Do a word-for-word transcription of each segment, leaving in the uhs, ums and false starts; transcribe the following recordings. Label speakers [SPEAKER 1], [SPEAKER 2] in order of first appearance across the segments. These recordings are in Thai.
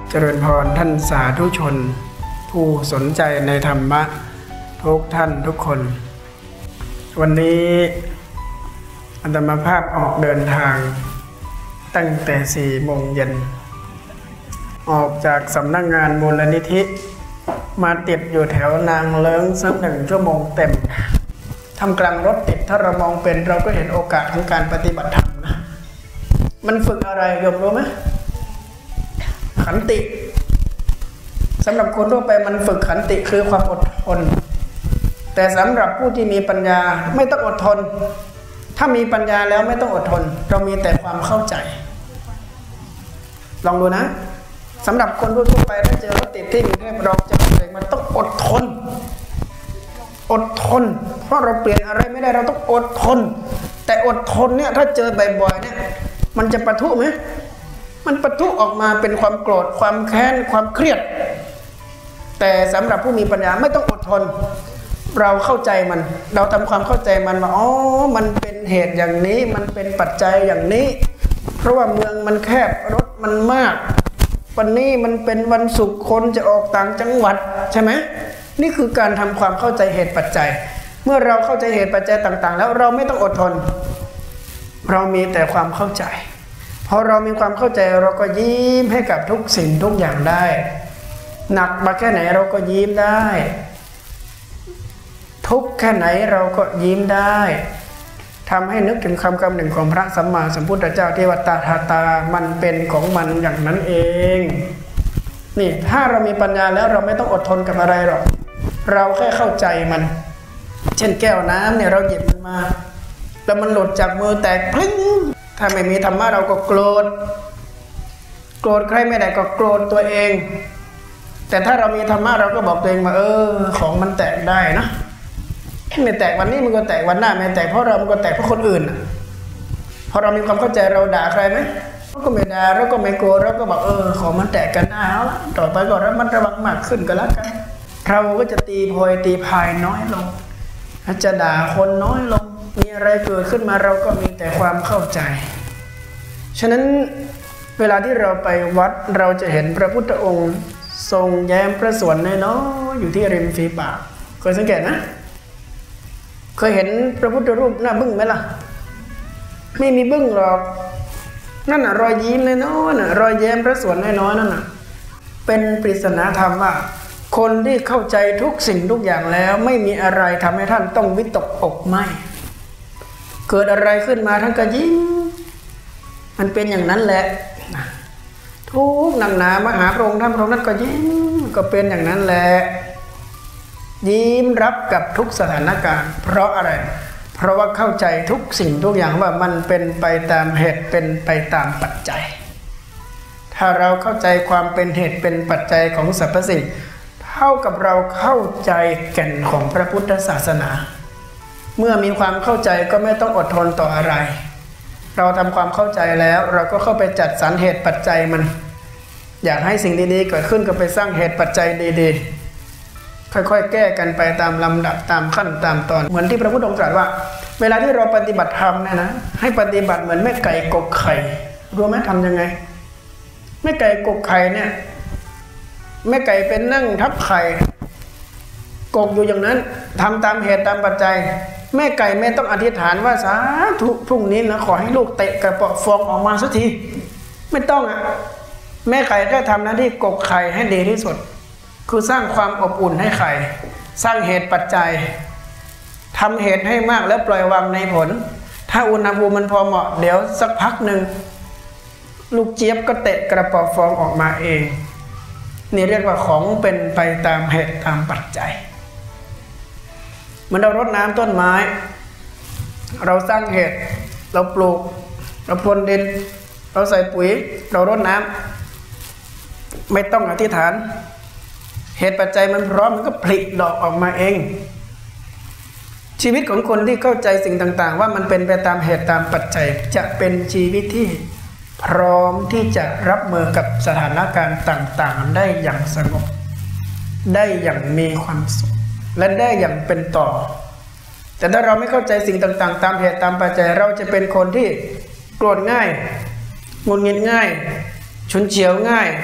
[SPEAKER 1] เจริญพรท่านสาธุชนผู้สนใจในธรรมะทุกท่านทุกคนวันนี้อาตมาภาพออกเดินทางตั้งแต่สี่โมงเย็นออกจากสำนักงานมูลนิธิมาติดอยู่แถวนางเลิ้งสักหนึ่งชั่วโมงเต็มทำกลางรถติดถ้าเรามองเป็นเราก็เห็นโอกาสของการปฏิบัติธรรมนะมันฝึกอะไรโยมรู้ไหมขันติสำหรับคนทั่วไปมันฝึกขันติคือความอดทนแต่สำหรับผู้ที่มีปัญญาไม่ต้องอดทนถ้ามีปัญญาแล้วไม่ต้องอดทนเรามีแต่ความเข้าใจลองดูนะสำหรับคนทั่วไปถ้าเจอรถติดที่กรุงเทพเราจะรู้เลยมันต้องอดทนอดทนเพราะเราเปลี่ยนอะไรไม่ได้เราต้องอดทนแต่อดทนเนี่ยถ้าเจอบ่อยๆเนี่ยมันจะปะทุไหมมันปะทุออกมาเป็นความโกรธความแค้นความเครียดแต่สำหรับผู้มีปัญญาไม่ต้องอดทนเราเข้าใจมันเราทำความเข้าใจมันว่าอ๋อมันเป็นเหตุอย่างนี้มันเป็นปัจจัยอย่างนี้เพราะว่าเมืองมันแคบรถมันมากวันนี้มันเป็นวันศุกร์คนจะออกต่างจังหวัดใช่ไหมนี่คือการทำความเข้าใจเหตุปัจจัยเมื่อเราเข้าใจเหตุปัจจัยต่างๆแล้วเราไม่ต้องอดทนเรามีแต่ความเข้าใจพอเรามีความเข้าใจเราก็ยิ้มให้กับทุกสิ่งทุกอย่างได้หนักมาแค่ไหนเราก็ยิ้มได้ทุกข์แค่ไหนเราก็ยิ้มได้ทำให้นึกถึงคำคำหนึ่งของพระสัมมาสัมพุทธเจ้าที่ว่าตาทาตามันเป็นของมันอย่างนั้นเองนี่ถ้าเรามีปัญญาแล้วเราไม่ต้องอดทนกับอะไรหรอกเราแค่เข้าใจมันเช่นแก้วน้ำเนี่ยเราหยิบมันมาแล้วมันหลุดจากมือแตกพลิ้งถ้าไม่มีธรรมะเราก็โกรธโกรธใครไม่ได้ก็โกรธตัวเองแต่ถ้าเรามีธรรมะเราก็บอกตัวเองมาเออของมันแตกได้นะไม่แตกวันนี้มันก็แตกวันหน้าไม่แตกเพราะเรามันก็แตกเพราะคนอื่นพอเรามีความเข้าใจเราด่าใครไหมเราก็ไม่ด่าเราก็ไม่โกรธเราก็บอกเออของมันแตกกันได้แล้วต่อไปก็ระมัดระวังมากขึ้นก็แล้วกันเราก็จะตีโพยตีพายน้อยลงจะด่าคนน้อยลงมีอะไรเกิดขึ้นมาเราก็มีแต่ความเข้าใจฉะนั้นเวลาที่เราไปวัดเราจะเห็นพระพุทธองค์ทรงแย้มพระสวนน้อยๆอยู่ที่ริมฝีปากเคยสังเกตนะเคยเห็นพระพุทธรูปหน้าบึ้งไหมล่ะไม่มีบึ้งหรอกนั่นน่ะรอยยิ้มน้อยๆน่ะรอยแย้มพระสวนน้อยๆนั่นน่ะเป็นปริศนาธรรมว่าคนที่เข้าใจทุกสิ่งทุกอย่างแล้วไม่มีอะไรทำให้ท่านต้องวิตกอกไหม้เกิดอะไรขึ้นมาท่านก็ยิ้มมันเป็นอย่างนั้นแหละทุกหนักหนามหาพระองค์ท่านพระองค์นั้นก็ยิ้มก็เป็นอย่างนั้นแหละยิ้มรับกับทุกสถานการณ์เพราะอะไรเพราะว่าเข้าใจทุกสิ่งทุกอย่างว่ามันเป็นไปตามเหตุเป็นไปตามปัจจัยถ้าเราเข้าใจความเป็นเหตุเป็นปัจจัยของสรรพสิ่งเท่ากับเราเข้าใจแก่นของพระพุทธศาสนาเมื่อมีความเข้าใจก็ไม่ต้องอดทนต่ออะไรเราทำความเข้าใจแล้วเราก็เข้าไปจัดสรรเหตุปัจจัยมันอยากให้สิ่งดีๆเกิดขึ้นก็ไปสร้างเหตุปัจจัยดีๆค่อยๆแก้กันไปตามลำดับตามขั้นตามตอนเหมือนที่พระพุทธองค์ตรัสว่าเวลาที่เราปฏิบัติธรรมเนี่ยนะให้ปฏิบัติเหมือนแม่ไก่กกไข่รู้ไหมทำยังไงแม่ไก่กกไข่เนี่ยแม่ไก่เป็นนั่งทับไข่กกอยู่อย่างนั้นทำตามเหตุตามปัจจัยแม่ไก่ไม่ต้องอธิษฐานว่าสาธุพรุ่งนี้นะขอให้ลูกเตะกระป๋องฟองออกมาสักทีไม่ต้องอ่ะแม่ไก่แค่ทำหน้าที่กกไข่ให้ดีที่สุดคือสร้างความอบอุ่นให้ไข่สร้างเหตุปัจจัยทำเหตุให้มากแล้วปล่อยวางในผลถ้าอุณหภูมิมันพอเหมาะเดี๋ยวสักพักหนึ่งลูกเจี๊ยบก็เตะกระป๋องฟองออกมาเองนี่เรียกว่าของเป็นไปตามเหตุตามปัจจัยเหมือนเรารดน้ำต้นไม้เราสร้างเหตุเราปลูกเราพรวนดินเราใส่ปุ๋ยเรารดน้ำไม่ต้องอธิษฐานเหตุปัจจัยมันพร้อมมันก็ผลิดอกออกมาเองชีวิตของคนที่เข้าใจสิ่งต่างๆว่ามันเป็นไปตามเหตุตามปัจจัยจะเป็นชีวิตที่พร้อมที่จะรับมือกับสถานการณ์ต่างๆได้อย่างสงบได้อย่างมีความสุขและได้อย่างเป็นต่อแต่ถ้าเราไม่เข้าใจสิ่งต่างๆตามเหตุตามปัจจัยเราจะเป็นคนที่โกรธง่ายหงุดหงิดง่ายฉุนเฉียวง่าย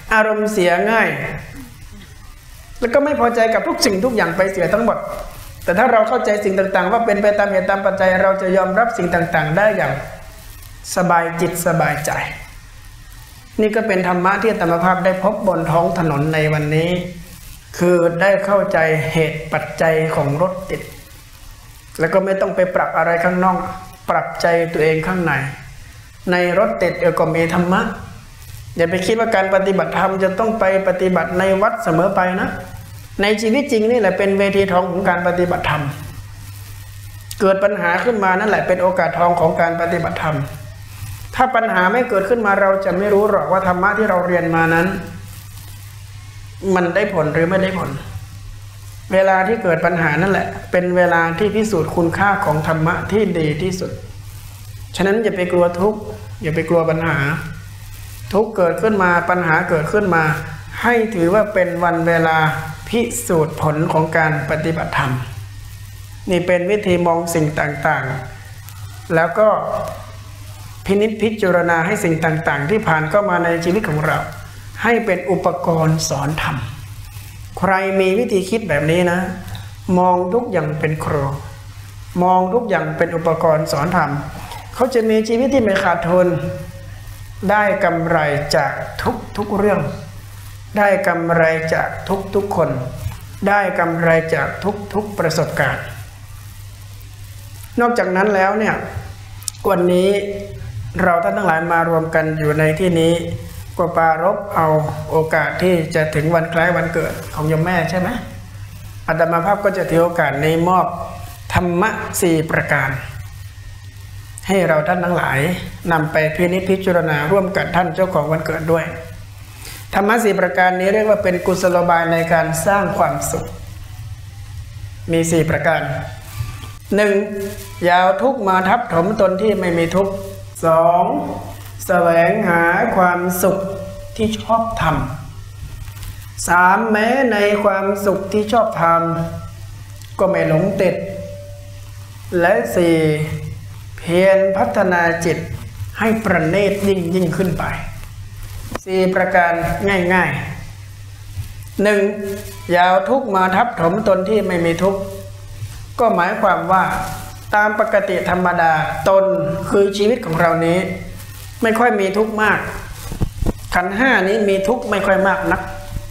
[SPEAKER 1] อารมณ์เสียง่ายแล้วก็ไม่พอใจกับทุกสิ่งทุกอย่างไปเสียทั้งหมดแต่ถ้าเราเข้าใจสิ่งต่างๆว่าเป็นไปตามเหตุตามปัจจัยเราจะยอมรับสิ่งต่างๆได้อย่างสบายจิตสบายใจนี่ก็เป็นธรรมะที่อาตมาภาพได้พบบนท้องถนนในวันนี้คือได้เข้าใจเหตุปัจจัยของรถติดแล้วก็ไม่ต้องไปปรับอะไรข้างนอกปรับใจตัวเองข้างในในรถติดเออก็มีธรรมะอย่าไปคิดว่าการปฏิบัติธรรมจะต้องไปปฏิบัติในวัดเสมอไปนะในชีวิตจริงนี่แหละเป็นเวทีทองของการปฏิบัติธรรมเกิดปัญหาขึ้นมานั่นแหละเป็นโอกาสทองของการปฏิบัติธรรมถ้าปัญหาไม่เกิดขึ้นมาเราจะไม่รู้หรอกว่าธรรมะที่เราเรียนมานั้นมันได้ผลหรือไม่ได้ผลเวลาที่เกิดปัญหานั่นแหละเป็นเวลาที่พิสูจน์คุณค่าของธรรมะที่ดีที่สุดฉะนั้นอย่าไปกลัวทุกข์อย่าไปกลัวปัญหาทุกข์เกิดขึ้นมาปัญหาเกิดขึ้นมาให้ถือว่าเป็นวันเวลาพิสูจน์ผลของการปฏิบัติธรรมนี่เป็นวิธีมองสิ่งต่างๆแล้วก็พินิจพิจารณาให้สิ่งต่างๆที่ผ่านเข้ามาในชีวิตของเราให้เป็นอุปกรณ์สอนธรรมใครมีวิธีคิดแบบนี้นะมองทุกอย่างเป็นครูมองทุกอย่างเป็นอุปกรณ์สอนธรรมเขาจะมีชีวิตที่ไม่ขาดทุนได้กำไรจากทุกทุกเรื่องได้กำไรจากทุกทุกคนได้กำไรจากทุกทุกประสบการณ์นอกจากนั้นแล้วเนี่ยวันนี้เราท่านทั้งหลายมารวมกันอยู่ในที่นี้ก็ปรารภเอาโอกาสที่จะถึงวันคล้ายวันเกิดของโยมแม่ใช่ไหมอาตมาภาพก็จะถือโอกาสในมอบธรรมะสี่ประการให้เราท่านทั้งหลายนำไปพินิจพิจารณาร่วมกับท่านเจ้าของวันเกิดด้วยธรรมะสี่ประการนี้เรียกว่าเป็นกุศโลบายในการสร้างความสุขมีสี่ประการหนึ่งอย่าเอาทุกข์มาทับถมตนที่ไม่มีทุกข์สองแสวงหาความสุขที่ชอบทำสามแม้ในความสุขที่ชอบทำก็ไม่หลงติดและสี่เพียรพัฒนาจิตให้ประณีตยิ่งยิ่งขึ้นไปสี่ประการง่ายๆหนึ่งอย่าเอาทุกข์มาทับถมตนที่ไม่มีทุกข์ก็หมายความว่าตามปกติธรรมดาตนคือชีวิตของเรานี้ไม่ค่อยมีทุกข์มากขันธ์ห้านี้มีทุกข์ไม่ค่อยมากนัก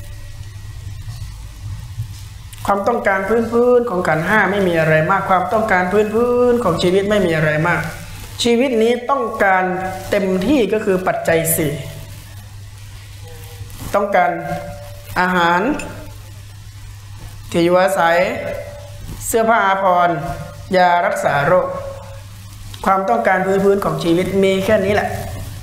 [SPEAKER 1] ความต้องการพื้นๆของขันธ์ห้าไม่มีอะไรมากความต้องการพื้นๆของชีวิตไม่มีอะไรมากชีวิตนี้ต้องการเต็มที่ก็คือปัจจัยสี่ต้องการอาหารที่อยู่อาศัยเสื้อผ้าอาภรณ์ยารักษาโรคความต้องการพื้นๆของชีวิตมีแค่นี้แหละ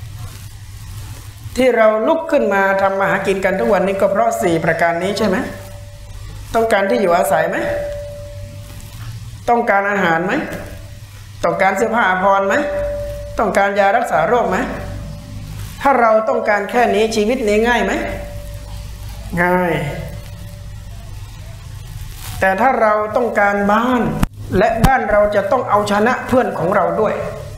[SPEAKER 1] ที่เราลุกขึ้นมาทำมาหากินกันทุกวันนี้ก็เพราะสี่ประการนี้ใช่ไหมต้องการที่อยู่อาศัยไหมต้องการอาหารไหมต้องการเสื้อผ้าอาภรณ์ไหมต้องการยารักษาโรคไหมถ้าเราต้องการแค่นี้ชีวิตนี้ง่ายไหมง่ายแต่ถ้าเราต้องการบ้านและบ้านเราจะต้องเอาชนะเพื่อนของเราด้วย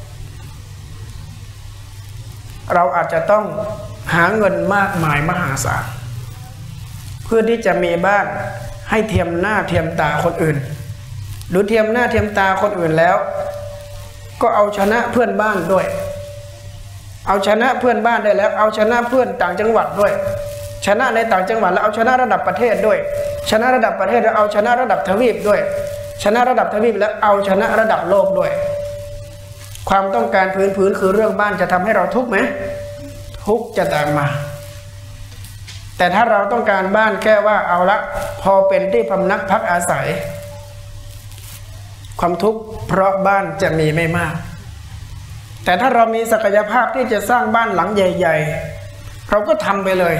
[SPEAKER 1] เราอาจจะต้องหาเงินมากมายมหาศาลเพื่อที่จะมีบ้านให้เทียมหน้าเทียมตาคนอื่นหรือเทียมหน้าเทียมตาคนอื่นแล้วก็เอาชนะเพื่อนบ้านด้วยเอาชนะเพื่อนบ้านได้แล้วเอาชนะเพื่อนต่างจังหวัดด้วยชนะในต่างจังหวัดแล้วเอาชนะระดับประเทศด้วยชนะระดับประเทศแล้วเอาชนะระดับทวีปด้วยชนะระดับทวีปแล้วเอาชนะระดับโลกด้วยความต้องการพื้นๆคือเรื่องบ้านจะทำให้เราทุกข์ไหมทุกข์จะตามมาแต่ถ้าเราต้องการบ้านแค่ว่าเอาละพอเป็นที่พำนักพักอาศัยความทุกข์เพราะบ้านจะมีไม่มากแต่ถ้าเรามีศักยภาพที่จะสร้างบ้านหลังใหญ่ๆเราก็ทำไปเลย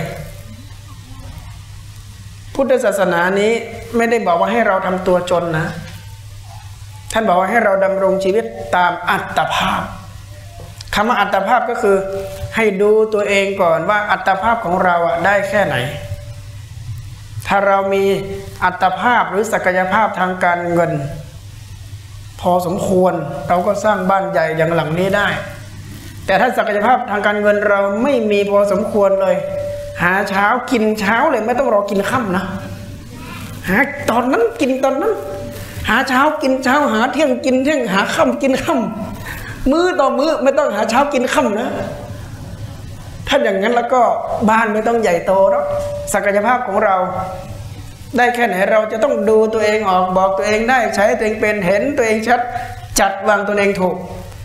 [SPEAKER 1] พุทธศาสนานี้ไม่ได้บอกว่าให้เราทำตัวจนนะท่านบอกว่าให้เราดำรงชีวิตตามอัตภาพคำว่าอัตภาพก็คือให้ดูตัวเองก่อนว่าอัตภาพของเราอะได้แค่ไหนถ้าเรามีอัตภาพหรือศักยภาพทางการเงินพอสมควรเราก็สร้างบ้านใหญ่อย่างหลังนี้ได้แต่ถ้าศักยภาพทางการเงินเราไม่มีพอสมควรเลยหาเช้ากินเช้าเลยไม่ต้องรอกินค่ำนะหาตอนนั้นกินตอนนั้นหาเช้ากินเช้าหาเที่ยงกินเที่ยงหาค่ำกินค่ำมื้อต่อมื้อไม่ต้องหาเช้ากินค่ำนะถ้าอย่างนั้นแล้วก็บ้านไม่ต้องใหญ่โตแล้วศักยภาพของเราได้แค่ไหนเราจะต้องดูตัวเองออกบอกตัวเองได้ใช้ตัวเองเป็นเห็นตัวเองชัดจัดวางตัวเองถูก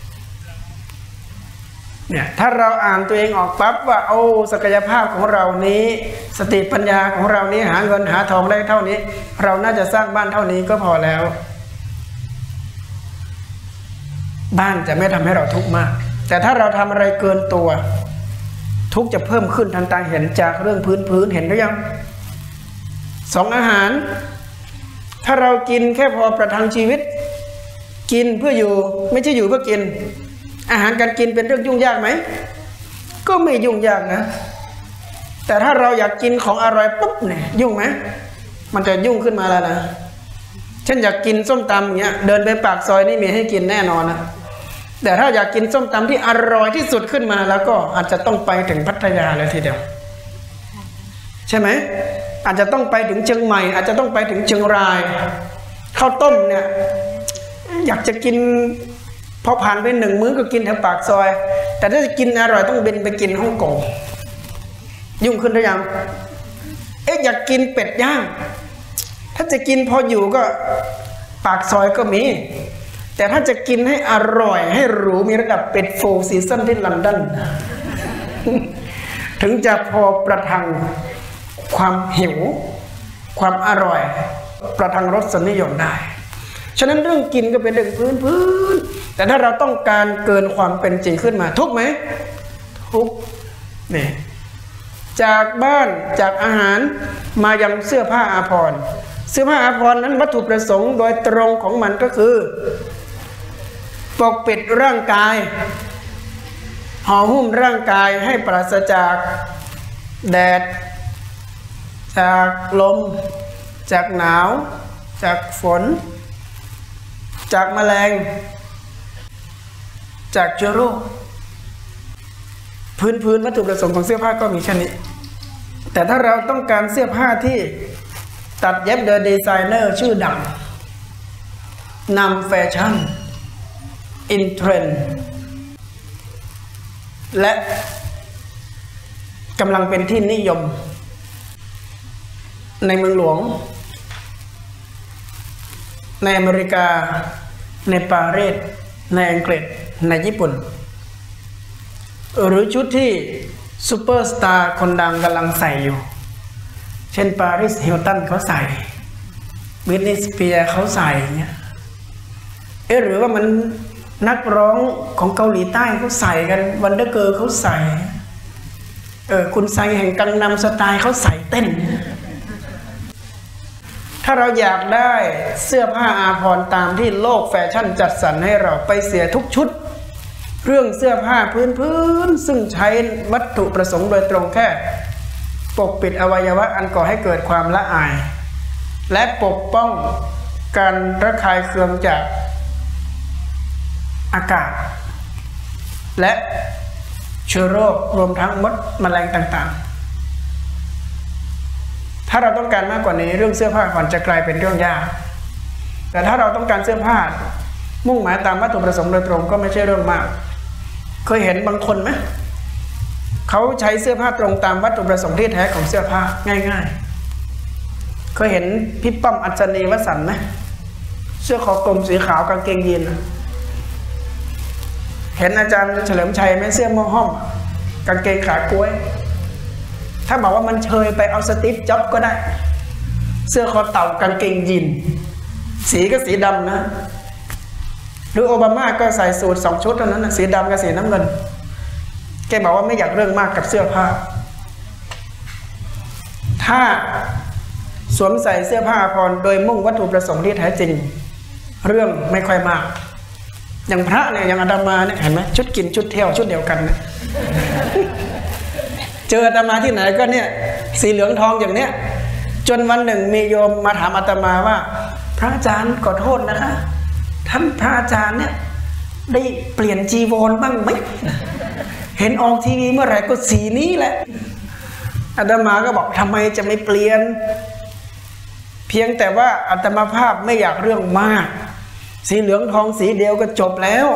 [SPEAKER 1] เนี่ยถ้าเราอ่านตัวเองออกปั๊บว่าโอ้ศักยภาพของเรานี้สติปัญญาของเรานี้หาเงินหาทองได้เท่านี้เราน่าจะสร้างบ้านเท่านี้ก็พอแล้วบ้านจะไม่ทำให้เราทุกข์มากแต่ถ้าเราทำอะไรเกินตัวทุกข์จะเพิ่มขึ้นทันตาเห็นจากเรื่องพื้นพื้นเห็นหรือยังสองอาหารถ้าเรากินแค่พอประทังชีวิตกินเพื่ออยู่ไม่ใช่อยู่เพื่อกินอาหารการกินเป็นเรื่องยุ่งยากไหมก็ไม่ยุ่งยากนะแต่ถ้าเราอยากกินของอร่อยปุ๊บเนี่ยยุ่งไหมมันจะยุ่งขึ้นมาแล้วนะเช่นอยากกินส้มตำอย่างเงี้ยเดินไปปากซอยนี่มีให้กินแน่นอนนะแต่ถ้าอยากกินส้มตำที่อร่อยที่สุดขึ้นมาแล้วก็อาจจะต้องไปถึงพัทยาเลยทีเดียวใช่ไหมอาจจะต้องไปถึงเชียงใหม่อาจจะต้องไปถึงเชียงรายข้าวต้มเนี่ยอยากจะกินพอผ่านไปหนึ่งมื้อก็กินแถวปากซอยแต่ถ้าจะกินอร่อยต้องบินไปกินฮ่องกงยุ่งขึ้นหรือยังเอ๊ะอยากกินเป็ดย่างถ้าจะกินพออยู่ก็ปากซอยก็มีแต่ถ้าจะกินให้อร่อยให้หรูมีระดับเป็ดโฟร์ซีซั่นที่ลอนดอนถึงจะพอประทังความหิวความอร่อยประทังรสนิยมได้ฉะนั้นเรื่องกินก็เป็นเรื่องพื้นพื้นแต่ถ้าเราต้องการเกินความเป็นจริงขึ้นมาทุกไหมทุกนี่จากบ้านจากอาหารมายังเสื้อผ้าอาภรณ์เสื้อผ้าอาภรณ์นั้นวัตถุประสงค์โดยตรงของมันก็คือปกปิดร่างกายห่อหุ้มร่างกายให้ปราศจากแดดจากลมจากหนาวจากฝนจากแมลงจากเชื้อโรคพื้นพื้นวัตถุประสงค์ของเสื้อผ้าก็มีแค่นี้แต่ถ้าเราต้องการเสื้อผ้าที่ตัดเย็บโดยดีไซเนอร์ชื่อดังนำแฟชั่นอินเทรนด์และกำลังเป็นที่นิยมในเมืองหลวงในอเมริกาในปารีสในอังกฤษในญี่ปุ่นหรือชุดที่ซูเปอร์สตาร์คนดังกำลังใส่อยู่เช่นปาริสฮิลตันเขาใส่วิทนีย์สเปียร์เขาใส่เนี่ยเอ๊ะหรือว่ามันนักร้องของเกาหลีใต้เขาใส่กันวันเดอร์เกิร์ลเขาใส่เออคุณไซแห่งกังนัมสไตล์เขาใส่เต้นถ้าเราอยากได้เสื้อผ้าอาภรณ์ตามที่โลกแฟชั่นจัดสรรให้เราไปเสียทุกชุดเรื่องเสื้อผ้าพื้นพื้นซึ่งใช้วัตถุประสงค์โดยตรงแค่ปกปิดอวัยวะอันก่อให้เกิดความละอายและปกป้องการระคายเคืองจากอากาศและเชื้อโรครวมทั้งมดแมลงต่างๆถ้าเราต้องการมากกว่านี้เรื่องเสื้อผ้าก่อนจะกลายเป็นเรื่องยากแต่ถ้าเราต้องการเสื้อผ้ามุ่งหมายตามวัตถุประสงค์โดยตรงก็ไม่ใช่เรื่องมากเคยเห็นบางคนไหมเขาใช้เสื้อผ้าตรงตามวัตถุประสงค์ที่แท้ของเสื้อผ้าง่ายๆเคยเห็นพี่ป้อมอัศนีวสันต์ไหมเสื้อคอกลมสีขาวกางเกงยีนเห็นอาจารย์เฉลิมชัยไหมเสื้อโม่ห้อมกางเกงขากล้วยถ้าบอกว่ามันเชยไปเอาสตีฟจ็อบส์ก็ได้เสื้อคอเต่ากางเกงยีนสีก็สีดำนะหรือโอบามาก็ใส่สูทสองชุดเท่านั้นนะสีดำกับสีน้ำเงินแกบอกว่าไม่อยากเรื่องมากกับเสื้อผ้าถ้าสวมใส่เสื้อผ้าอาภรณ์โดยมุ่งวัตถุประสงค์ที่แท้จริงเรื่องไม่ค่อยมากอย่างพระเนี่ยอย่างอาตมาเนี่ยเห็นไหมชุดกินชุดเที่ยวชุดเดียวกันเนี่ยเจออาตมาที่ไหนก็เนี่ยสีเหลืองทองอย่างเนี้ยจนวันหนึ่งมีโยมมาถามอาตมาว่าพระอาจารย์ขอโทษนะคะท่านพระอาจารย์เนี่ยได้เปลี่ยนจีวรบ้างไหมเห็นออกทีวีเมื่อไหร่ก็สีนี้แหละอาตมาก็บอกทำไมจะไม่เปลี่ยนเพียงแต่ว่าอาตมาภาพไม่อยากเรื่องมากสีเหลืองทองสีเดียวก็จบแล้ว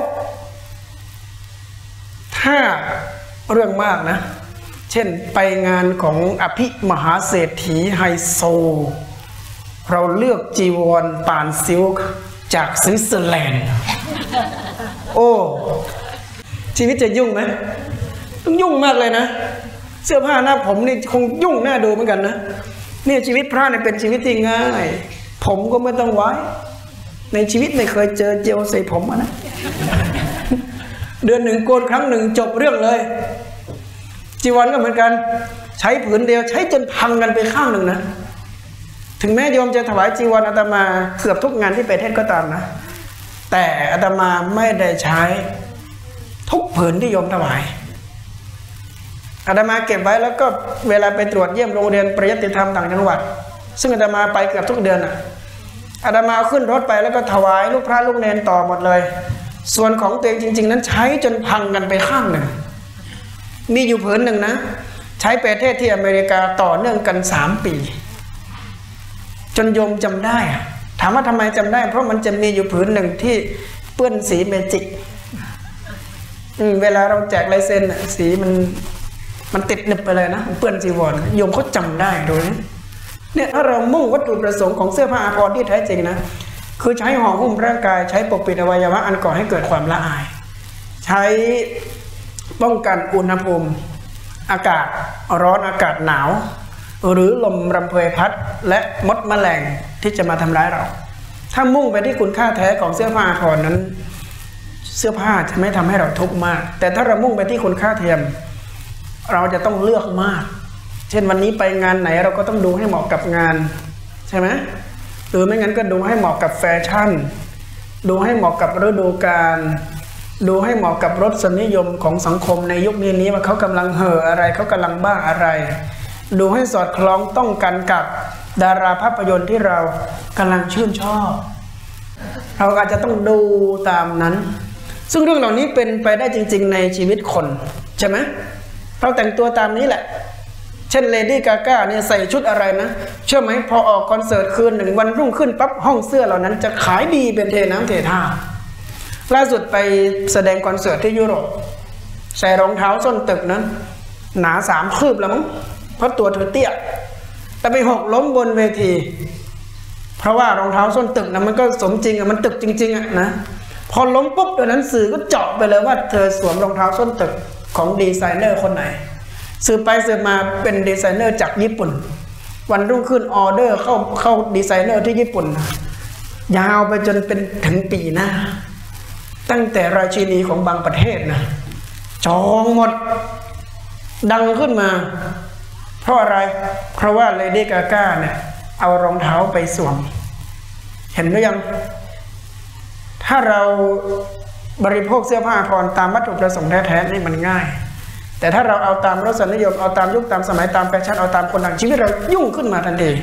[SPEAKER 1] ถ้าเรื่องมากนะเช่นไปงานของอภิมหาเศรษฐีไฮโซเราเลือกจีวรป่านซิลค์จากสวิตเซอร์แลนด์โอ้ชีวิตจะยุ่งไหมต้องยุ่งมากเลยนะเสื้อผ้าหน้าผมนี่คงยุ่งหน้าดูเหมือนกันนะเนี่ยชีวิตพระเนี่ยเป็นชีวิตที่ง่ายผมก็ไม่ต้องไว้ในชีวิตไม่เคยเจอเจลใส่ผมนะเดือนหนึ่งโกนครั้งหนึ่งจบเรื่องเลยจีวรก็เหมือนกันใช้ผืนเดียวใช้จนพังกันไปข้างหนึ่งนะถึงแม้โยมจะถวายจีวรอาตมาเกือบทุกงานที่ไปเทศก็ตามนะแต่อาตมาไม่ได้ใช้ทุกผืนที่โยมถวายอาตมาเก็บไว้แล้วก็เวลาไปตรวจเยี่ยมโรงเรียนปริยัติธรรมต่างจังหวัดซึ่งอาตมาไปเกือบทุกเดือนอ่ะอาตมาขึ้นรถไปแล้วก็ถวายลูกพระลูกเนรต่อหมดเลยส่วนของตัวเองจริงๆนั้นใช้จนพังกันไปข้างหนึ่งมีอยู่ผืนหนึ่งนะใช้ไปเทศที่อเมริกาต่อเนื่องกันสามปีจนโยมจำได้ถามว่าทำไมจำได้เพราะมันจะมีอยู่ผืนหนึ่งที่เปื้อนสีเมจิกเวลาเราแจกลายเซ็นสีมันมันติดหนึบไปเลยนะเปื้อนจีวรโยมเขาจำได้โดยเนี่ยถ้าเรามุ่งวัตถุประสงค์ของเสื้อผ้าอาภรณ์ที่แท้จริงนะคือใช้ห่อหุ้มร่างกายใช้ปกปิดอวัยวะอันก่อให้เกิดความละอายใช้ป้องกันอุณหภูมิอากาศร้อนอากาศหนาวหรือลมรำเพยพัดและมดแมลงที่จะมาทำร้ายเราถ้ามุ่งไปที่คุณค่าแท้ของเสื้อผ้าอาภรณ์นั้นเสื้อผ้าจะไม่ทำให้เราทุกข์มากแต่ถ้าเรามุ่งไปที่คุณค่าเทียมเราจะต้องเลือกมากเช่นวันนี้ไปงานไหนเราก็ต้องดูให้เหมาะกับงานใช่ไหมหรือไม่งั้นก็ดูให้เหมาะกับแฟชั่นดูให้เหมาะกับฤดูกาลดูให้เหมาะกับรสนิยมของสังคมในยุคนี้นี้ว่าเขากำลังเห่ออะไรเขากำลังบ้าอะไรดูให้สอดคล้องต้องกันกับดาราภาพยนตร์ที่เรากำลังชื่นชอบเราอาจจะต้องดูตามนั้นซึ่งเรื่องเหล่านี้เป็นไปได้จริงๆในชีวิตคนใช่ไหมเราแต่งตัวตามนี้แหละเช่นเลดี้กาก้าเนี่ยใส่ชุดอะไรนะเชื่อไหมพอออกคอนเสิร์ตคืนหนึ่งวันรุ่งขึ้นปั๊บห้องเสื้อเหล่านั้นจะขายดีเป็นเทน้ำเทท่าล่าสุดไปแสดงคอนเสิร์ตที่ยุโรปใส่รองเท้าส้นตึกนั้นหนาสามคืบแล้วมั้งเพราะตัวเธอเตี้ยแต่ไปหกล้มบนเวทีเพราะว่ารองเท้าส้นตึกนะมันก็สมจริงอะมันตึกจริงๆอะนะพอล้มปุ๊บตอนนั้นสื่อก็เจาะไปเลยว่าเธอสวมรองเท้าส้นตึกของดีไซเนอร์คนไหนสืบไปสืบมาเป็นดีไซเนอร์จากญี่ปุ่นวันรุ่งขึ้นออเดอร์เข้าเข้าดีไซเนอร์ที่ญี่ปุ่นยาวไปจนเป็นถึงปีหน้าตั้งแต่ราชินีของบางประเทศนะจองหมดดังขึ้นมาเพราะอะไรเพราะว่าเลดี้กาก้าเนี่ยเอารองเท้าไปสวมเห็นหรือยังถ้าเราบริโภคเสื้อผ้าอาภรณ์ตามวัตถุประสงค์แท้ๆนี่มันง่ายแต่ถ้าเราเอาตามรสนิยมเอาตามยุคตามสมัยตามแฟชั่นเอาตามคนดังชีวิตเรายุ่งขึ้นมาทันที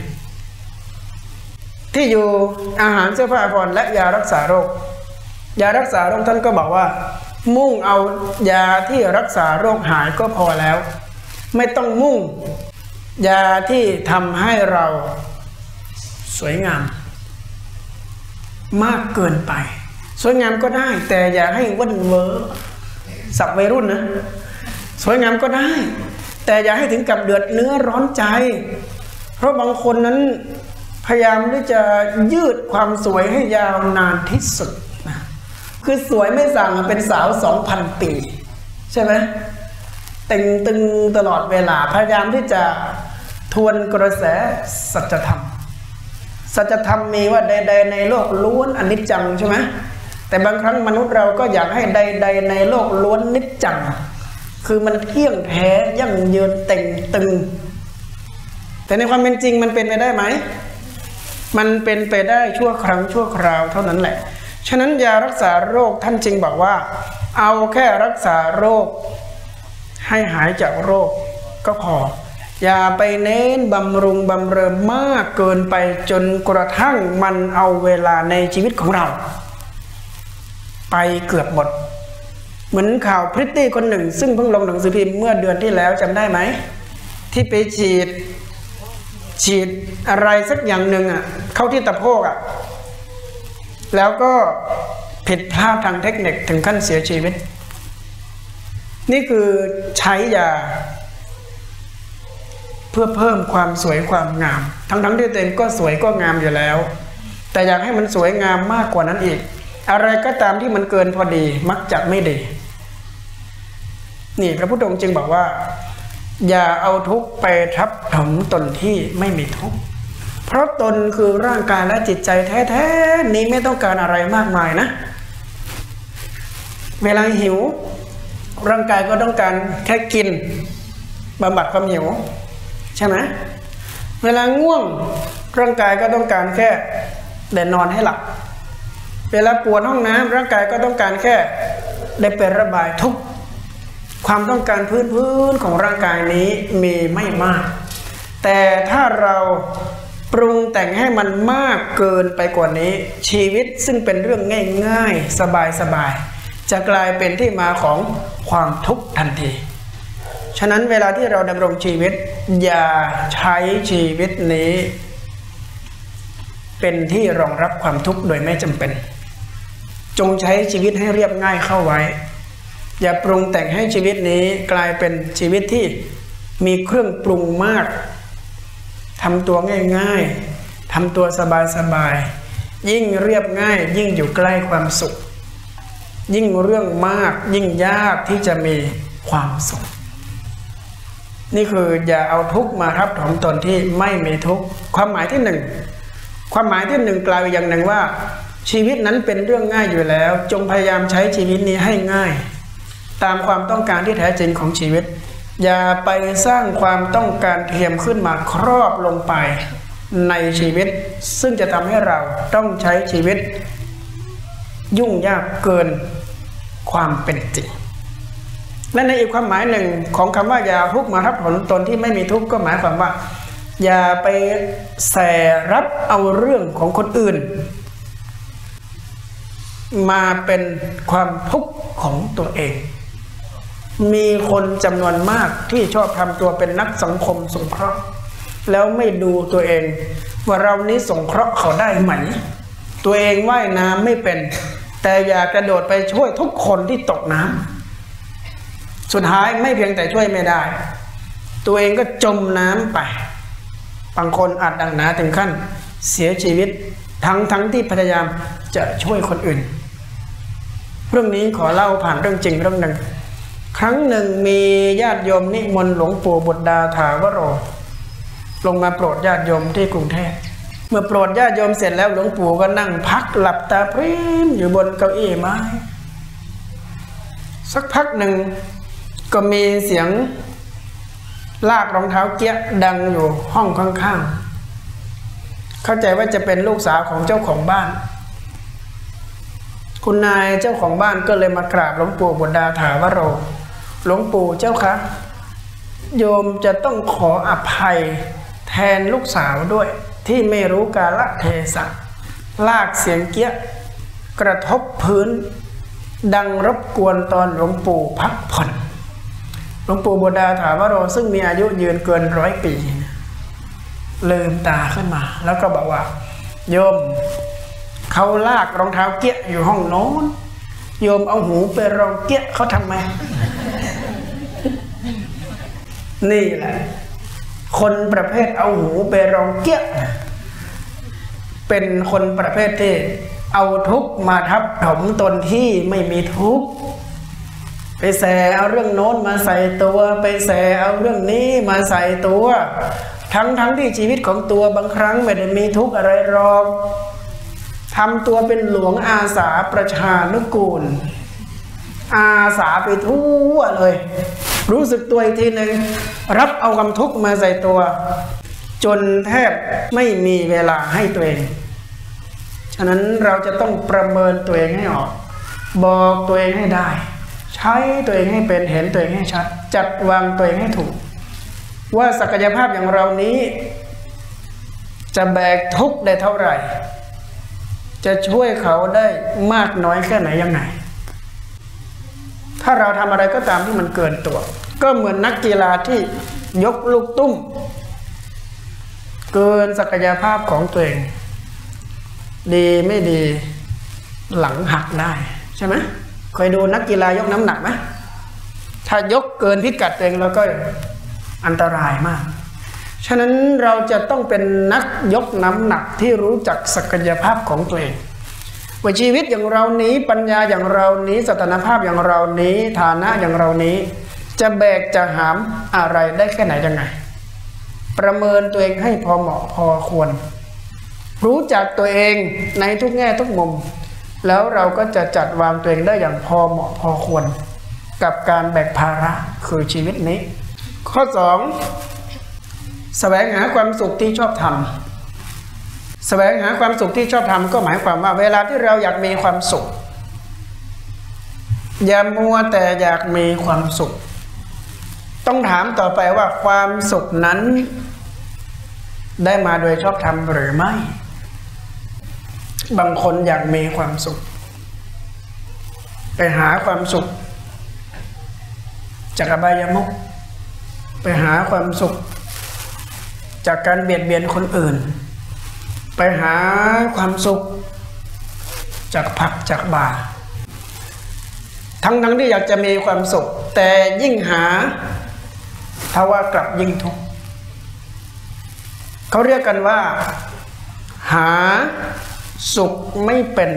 [SPEAKER 1] ที่อยู่อาหารเสื้อผ้าอาภรณ์และยารักษาโรคยารักษาโรคท่านก็บอกว่ามุ่งเอายาที่รักษาโรคหายก็พอแล้วไม่ต้องมุ่งยาที่ทำให้เราสวยงามมากเกินไปสวยงามก็ได้แต่อย่าให้วันเวอร์สับวัยรุ่นนะสวยงามก็ได้แต่อย่าให้ถึงกับเดือดเนื้อร้อนใจเพราะบางคนนั้นพยายามที่จะยืดความสวยให้ยาวนานที่สุดนะคือสวยไม่สั่งเป็นสาวสองพันปีใช่ไหมแต่งตึงตลอดเวลาพยายามที่จะทวนกระแสสัจธรรมสัจธรรมมีว่าใดๆในโลกล้วนอนิจจังใช่ไหมแต่บางครั้งมนุษย์เราก็อยากให้ใดๆในโลกล้วนนิจจังคือมันเที่ยงแท้ยั่งยืนเต่งตึงแต่ในความเป็นจริงมันเป็นไปได้ไหมมันเป็นไปได้ชั่วครั้งชั่วคราวเท่านั้นแหละฉะนั้นยารักษาโรคท่านจึงบอกว่าเอาแค่รักษาโรคให้หายจากโรคก็พออย่าไปเน้นบำรุงบำเรอมากเกินไปจนกระทั่งมันเอาเวลาในชีวิตของเราไปเกือบหมดเหมือนข่าวพริตตี้คนหนึ่งซึ่งเพิ่งลงหนังสือพิมพ์เมื่อเดือนที่แล้วจำได้ไหมที่ไปฉีดฉีดอะไรสักอย่างหนึ่งอ่ะเข้าที่ตะโพกอ่ะแล้วก็ผิดพลาดทางเทคนิคถึงขั้นเสียชีวิตนี่คือใช้ยาเพื่อเพิ่มความสวยความงามทั้งๆที่ตัวเองก็สวยก็งามอยู่แล้วแต่อยากให้มันสวยงามมากกว่านั้นอีกอะไรก็ตามที่มันเกินพอดีมักจะไม่ดีนี่พระพุทธองค์จึงบอกว่าอย่าเอาทุกข์ไปทับถมตนที่ไม่มีทุกข์เพราะตนคือร่างกายและจิตใจแท้ๆนี้ไม่ต้องการอะไรมากมายนะเวลาหิวร่างกายก็ต้องการแค่กินบำบัดความหิวใช่ไหมเวลาง่วงร่างกายก็ต้องการแค่ได้นอนให้หลับเวลาปวดห้องน้ำร่างกายก็ต้องการแค่ได้ไประบายทุกข์ความต้องการพื้นๆของร่างกายนี้มีไม่มากแต่ถ้าเราปรุงแต่งให้มันมากเกินไปกว่านี้ชีวิตซึ่งเป็นเรื่องง่ายๆสบายๆจะกลายเป็นที่มาของความทุกข์ทันทีฉะนั้นเวลาที่เราดำรงชีวิตอย่าใช้ชีวิตนี้เป็นที่รองรับความทุกข์โดยไม่จำเป็นจงใช้ชีวิตให้เรียบง่ายเข้าไว้อย่าปรุงแต่งให้ชีวิตนี้กลายเป็นชีวิตที่มีเครื่องปรุงมากทำตัวง่ายๆทำตัวสบายๆยิ่งเรียบง่ายยิ่งอยู่ใกล้ความสุขยิ่งเรื่องมากยิ่งยากที่จะมีความสุขนี่คืออย่าเอาทุกข์มาทับถมตนที่ไม่มีทุกข์ความหมายที่หนึ่งความหมายที่หนึ่งกล่าวอย่างหนึ่งว่าชีวิตนั้นเป็นเรื่องง่ายอยู่แล้วจงพยายามใช้ชีวิตนี้ให้ง่ายตามความต้องการที่แท้จริงของชีวิตอย่าไปสร้างความต้องการเทียมขึ้นมาครอบลงไปในชีวิตซึ่งจะทำให้เราต้องใช้ชีวิตยุ่งยากเกินความเป็นจริงและในอีกความหมายหนึ่งของคำว่าอย่าทุกข์มาทับถมตนที่ไม่มีทุกข์ก็หมายความว่าอย่าไปแสรับเอาเรื่องของคนอื่นมาเป็นความทุกข์ของตัวเองมีคนจำนวนมากที่ชอบทำตัวเป็นนักสังคมสงเคราะห์แล้วไม่ดูตัวเองว่าเรานี้สงเคราะห์เขาได้ไหมตัวเองว่ายน้ำไม่เป็นแต่อยากกระโดดไปช่วยทุกคนที่ตกน้ำสุดท้ายไม่เพียงแต่ช่วยไม่ได้ตัวเองก็จมน้ำไปบางคนอาจดังหนาถึงขั้นเสียชีวิตทั้งทั้งที่พยายามจะช่วยคนอื่นเรื่องนี้ขอเล่าผ่านเรื่องจริงเรื่องหนึ่งครั้งหนึ่งมีญาติโยมนิมนต์หลวงปู่บุตรดาถาวโรลงมาโปรดญาติโยมที่กรุงเทพเมื่อโปรดญาติโยมเสร็จแล้วหลวงปู่ก็นั่งพักหลับตาพริ้มอยู่บนเก้าอี้ไม้สักพักหนึ่งก็มีเสียงลากรองเท้าเกี้ยดังอยู่ห้องข้างๆเข้าใจว่าจะเป็นลูกสาวของเจ้าของบ้านคุณนายเจ้าของบ้านก็เลยมากราบหลวงปู่บุตรดาถาวโรหลวงปู่เจ้าคะโยมจะต้องขออภัยแทนลูกสาวด้วยที่ไม่รู้กาลเทศะลากเสียงเกี้ยกระทบพื้นดังรบกวนตอนหลวงปู่พักผ่อนหลวงปู่บุตรดาถาวโรซึ่งมีอายุยืนเกินร้อยปีลืมตาขึ้นมาแล้วก็บอกว่าโยมเขาลากรองเท้าเกี้ยอยู่ห้องโน้นโยมเอาหูไปรองเกี้ยเขาทำไม นี่แหละคนประเภทเอาหูไปรองเกี้ยเป็นคนประเภทที่เอาทุกข์มาทับถมตนที่ไม่มีทุกข์ไปแสเอาเรื่องโน้นมาใส่ตัวไปแสเอาเรื่องนี้มาใส่ตัวทั้งทั้งที่ชีวิตของตัวบางครั้งไม่ได้มีทุกข์อะไรหรอกทำตัวเป็นหลวงอาสาประชานุกูลอาสาไปทั่วเลยรู้สึกตัวอีกทีหนึ่งรับเอาความทุกข์มาใส่ตัวจนแทบไม่มีเวลาให้ตัวเองฉะนั้นเราจะต้องประเมินตัวเองให้ออกบอกตัวเองให้ได้ใช้ตัวเองให้เป็นเห็นตัวเองให้ชัดจัดวางตัวเองให้ถูกว่าศักยภาพอย่างเรานี้จะแบกทุกข์ได้เท่าไหร่จะช่วยเขาได้มากน้อยแค่ไหนยังไงถ้าเราทำอะไรก็ตามที่มันเกินตัวก็เหมือนนักกีฬาที่ยกลูกตุ้มเกินศักยภาพของตัวเองดีไม่ดีหลังหักได้ใช่ไหมเคยดูนักกีฬายกน้ำหนักไหมถ้ายกเกินพิกัดตัวเองแล้วก็อันตรายมากฉะนั้นเราจะต้องเป็นนักยกน้ำหนักที่รู้จักศักยภาพของตัวเองว่าชีวิตอย่างเรานี้ปัญญาอย่างเรานี้สถานภาพอย่างเรานี้ฐานะอย่างเรานี้จะแบกจะหามอะไรได้แค่ไหนยังไงประเมินตัวเองให้พอเหมาะพอควรรู้จักตัวเองในทุกแง่ทุกมุมแล้วเราก็จะจัดวางตัวเองได้อย่างพอเหมาะพอควรกับการแบกภาระคือชีวิตนี้ข้อสองแสวงหาความสุขที่ชอบทำแสวงหาความสุขที่ชอบทำก็หมายความว่าเวลาที่เราอยากมีความสุขอย่ามัวแต่อยากมีความสุขต้องถามต่อไปว่าความสุขนั้นได้มาโดยชอบธรรมหรือไม่บางคนอยากมีความสุขไปหาความสุขจากอบายมุขไปหาความสุขจากการเบียดเบียนคนอื่นไปหาความสุขจากผักจากบาร์ทั้งทั้งที่อยากจะมีความสุขแต่ยิ่งหาทว่ากลับยิ่งทุกข์เขาเรียกกันว่าหาสุขไม่เป็น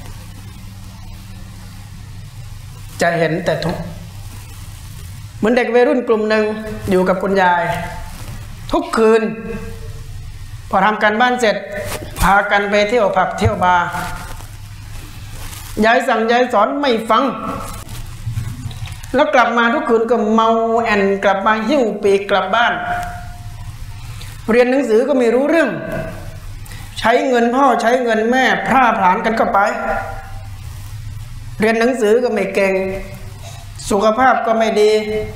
[SPEAKER 1] จะเห็นแต่ทุกข์เหมือนเด็กวัยรุ่นกลุ่มหนึ่งอยู่กับคุณยายทุกคืนพอทำการบ้านเสร็จพากันไปเที่ยวผับเที่ยวบาร์ยายสั่งยายสอนไม่ฟังแล้วกลับมาทุกคืนก็เมาแอนกลับมาหิ้วปีกกลับบ้านเรียนหนังสือก็ไม่รู้เรื่องใช้เงินพ่อใช้เงินแม่พร่าผลาญกันก็ไปเรียนหนังสือก็ไม่เก่งสุขภาพก็ไม่ดี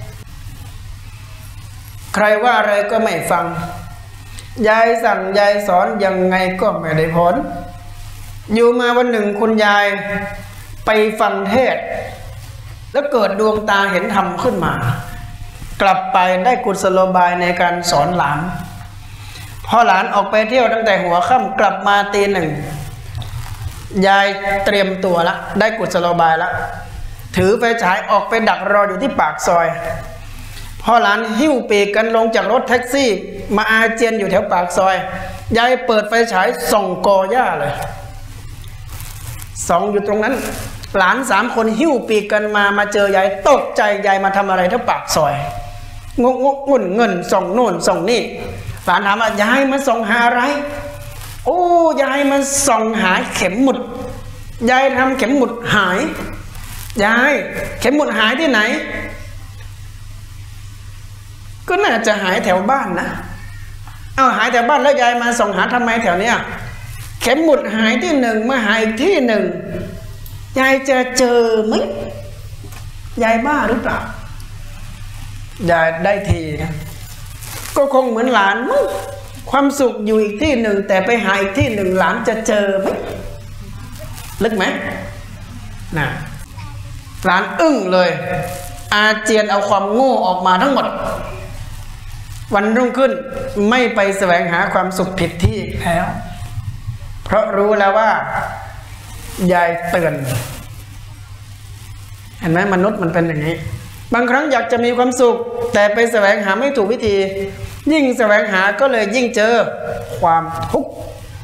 [SPEAKER 1] ใครว่าอะไรก็ไม่ฟังยายสั่งยายสอนยังไงก็ไม่ได้ผลอยู่มาวันหนึ่งคุณยายไปฟังเทศน์แล้วเกิดดวงตาเห็นธรรมขึ้นมากลับไปได้กุศโลบายในการสอนหลานพอหลานออกไปเที่ยวตั้งแต่หัวค่ำกลับมาตีหนึ่งยายเตรียมตัวละได้กุศโลบายละถือไฟฉายออกไปดักรออยู่ที่ปากซอยพอหลานหิ้วปีกกันลงจากรถแท็กซี่มาอาเจียนอยู่แถวปากซอยยายเปิดไฟฉายส่องกอหญ้าเลยส่องอยู่ตรงนั้นหลานสามคนหิ้วปีกกันมามาเจอยายตกใจยายมาทำอะไรที่ปากซอยงกงกงุ่นเงินส่องโน่นส่องนี่หลานถามว่ายายมาส่องหาอะไรโอ้ยายมาส่องหาเข็มหมุดยายทำเข็มหมุดหายยายเข็มหมุดหายที่ไหนก็น่าจะหายแถวบ้านนะเอาหายแถวบ้านแล้วยายมาส่องหาทำไมแถวเนี้ยเข็มหมุดหายที่หนึ่งมาหายอีกที่หนึ่งยายจะเจอไหมยายบ้าหรือเปล่ายายได้ทีนะก็คงเหมือนหลานมั้งความสุขอยู่อีกที่หนึ่งแต่ไปหาอีกที่หนึ่งหลานจะเจอไหมลึกไหมนะหลานอึ้งเลยอาเจียนเอาความโง่ออกมาทั้งหมดวันรุ่งขึ้นไม่ไปแสวงหาความสุขผิดที่แล้วเพราะรู้แล้วว่ายายเตือนเห็นไหมมนุษย์มันเป็นอย่างนี้บางครั้งอยากจะมีความสุขแต่ไปแสวงหาไม่ถูกวิธียิ่งแสวงหาก็เลยยิ่งเจอความทุกข์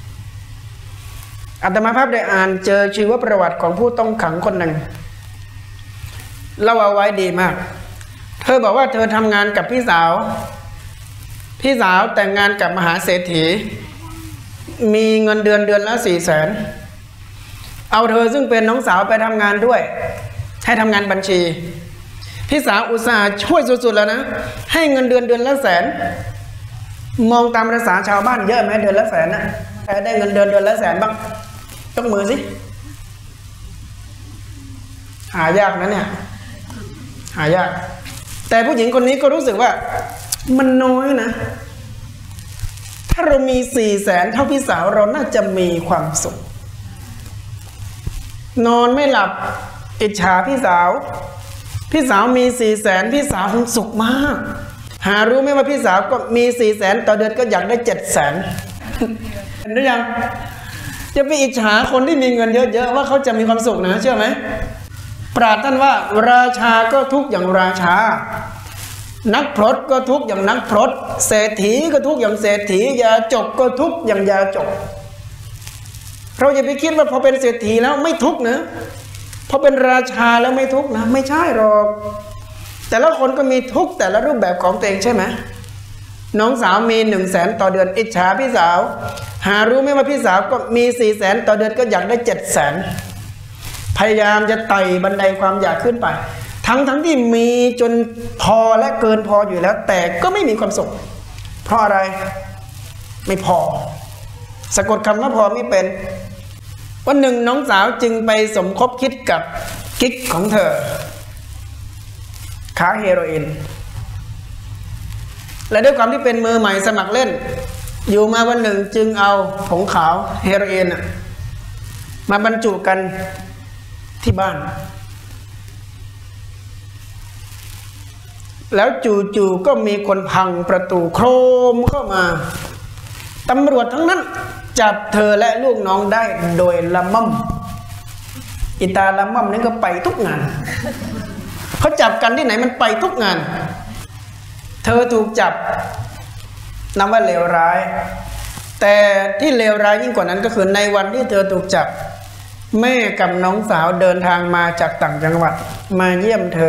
[SPEAKER 1] อาตมาภาพได้อ่านเจอชีวประวัติของผู้ต้องขังคนหนึ่งเล่าเอาไว้ดีมากเธอบอกว่าเธอทำงานกับพี่สาวพี่สาวแต่งงานกับมหาเศรษฐีมีเงินเดือนเดือนละสี่แสนเอาเธอซึ่งเป็นน้องสาวไปทำงานด้วยให้ทำงานบัญชีพี่สาวอุตส่าห์ช่วยสุดๆแล้วนะให้เงินเดือนเดือนละแสนมองตามภาษาชาวบ้านเยอะไหมเดือนละแสนนะใครได้เงินเดือนเดือนละแสนบ้างยกมือสิหายากนะเนี่ยหายากแต่ผู้หญิงคนนี้ก็รู้สึกว่ามันน้อยนะถ้าเรามีสี่แสนเท่าพี่สาวเราน่าจะมีความสุขนอนไม่หลับอิจฉาพี่สาวพี่สาวมีสี่แสนพี่สาวคงสุขมากหารู้ไหมว่าพี่สาวก็มีสี่แสนต่อเดือนก็อยากได้เจ็ดแสนเห็นหรือยังจะไปอิจฉาคนที่มีเงินเยอะๆว่าเขาจะมีความสุขนะเชื่อไหมปราชญ์ท่านว่าราชาก็ทุกข์อย่างราชานักพรตก็ทุกข์อย่างนักพรตเศรษฐีก็ทุกข์อย่างเศรษฐียาจกก็ทุกข์อย่างยาจกเราอย่าไปคิดว่าพอเป็นเศรษฐีแล้วไม่ทุกข์นะพอเป็นราชาแล้วไม่ทุกข์นะไม่ใช่หรอกแต่ละคนก็มีทุกข์แต่ละรูปแบบของตัวเองใช่ไหมน้องสาวมีหนึ่งแสนต่อเดือนอิจฉาพี่สาวหารู้ไหมว่าพี่สาวก็มีสี่แสนต่อเดือนก็อยากได้เจ็ดแสนพยายามจะไต่บันไดความอยากขึ้นไปทั้งทั้งที่มีจนพอและเกินพออยู่แล้วแต่ก็ไม่มีความสุขเพราะอะไรไม่พอสะกดคำว่าพอไม่เป็นวันหนึ่งน้องสาวจึงไปสมคบคิดกับกิ๊กของเธอค้าเฮโรอีนและด้วยความที่เป็นมือใหม่สมัครเล่นอยู่มาวันหนึ่งจึงเอาผงขาวเฮโรอีนมาบรรจุกันที่บ้านแล้วจู่ๆก็มีคนพังประตูโครมเข้ามาตำรวจทั้งนั้นจับเธอและลูกน้องได้โดยละม่อมอิตาละม่อมนี่ก็ไปทุกงานเขาจับกันที่ไหนมันไปทุกงานเธอถูกจับนับว่าเลวร้ายแต่ที่เลวร้ายยิ่งกว่านั้นก็คือในวันที่เธอถูกจับแม่กับน้องสาวเดินทางมาจากต่างจังหวัดมาเยี่ยมเธ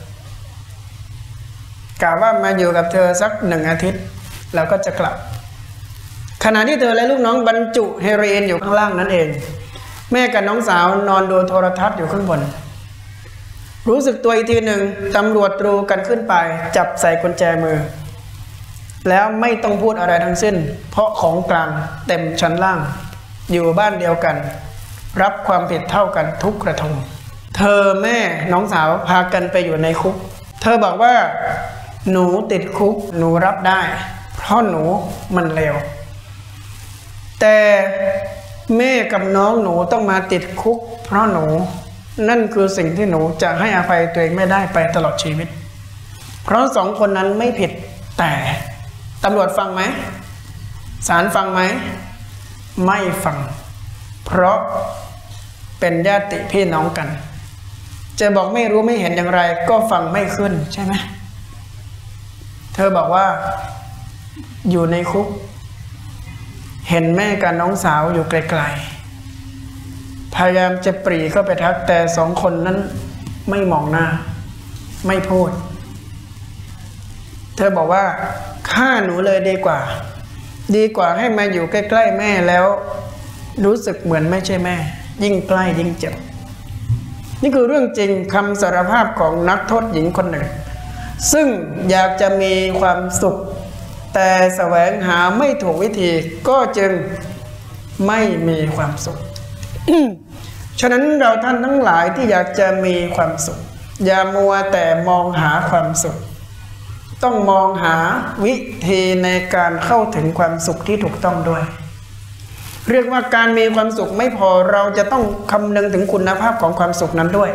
[SPEAKER 1] อกล่าวว่ามาอยู่กับเธอสักหนึ่งอาทิตย์แล้วก็จะกลับขณะที่เธอและลูกน้องบรรจุเฮโรอีนอยู่ข้างล่างนั่นเองแม่กับน้องสาวนอนดูโทรทัศน์อยู่ข้างบนรู้สึกตัวอีกทีหนึ่งตำรวจตรูกันขึ้นไปจับใส่กุญแจมือแล้วไม่ต้องพูดอะไรทั้งสิ้นเพราะของกลางเต็มชั้นล่างอยู่บ้านเดียวกันรับความผิดเท่ากันทุกกระทงเธอแม่น้องสาวพากันไปอยู่ในคุกเธอบอกว่าหนูติดคุกหนูรับได้เพราะหนูมันเลวแต่แม่กับน้องหนูต้องมาติดคุกเพราะหนูนั่นคือสิ่งที่หนูจะให้อภัยตัวเองไม่ได้ไปตลอดชีวิตเพราะสองคนนั้นไม่ผิดแต่ตำรวจฟังไหมศาลฟังไหมไม่ฟังเพราะเป็นญาติพี่น้องกันจะบอกไม่รู้ไม่เห็นอย่างไรก็ฟังไม่ขึ้นใช่ไหมเธอบอกว่าอยู่ในคุกเห็นแม่กับน้องสาวอยู่ไกลๆพยายามจะปรีเข้าไปทักแต่สองคนนั้นไม่มองหน้าไม่พูดเธอบอกว่าฆ่าหนูเลยดีกว่าดีกว่าให้มาอยู่ใกล้ๆแม่แล้วรู้สึกเหมือนไม่ใช่แม่ยิ่งใกล้ยิ่งเจ็บนี่คือเรื่องจริงคำสารภาพของนักโทษหญิงคนหนึ่งซึ่งอยากจะมีความสุขแต่แสวงหาไม่ถูกวิธีก็จึงไม่มีความสุข ฉะนั้นเราท่านทั้งหลายที่อยากจะมีความสุขอย่ามัวแต่มองหาความสุขต้องมองหาวิธีในการเข้าถึงความสุขที่ถูกต้องด้วยเรียกว่าการมีความสุขไม่พอเราจะต้องคำนึงถึงคุณภาพของความสุขนั้นด้วย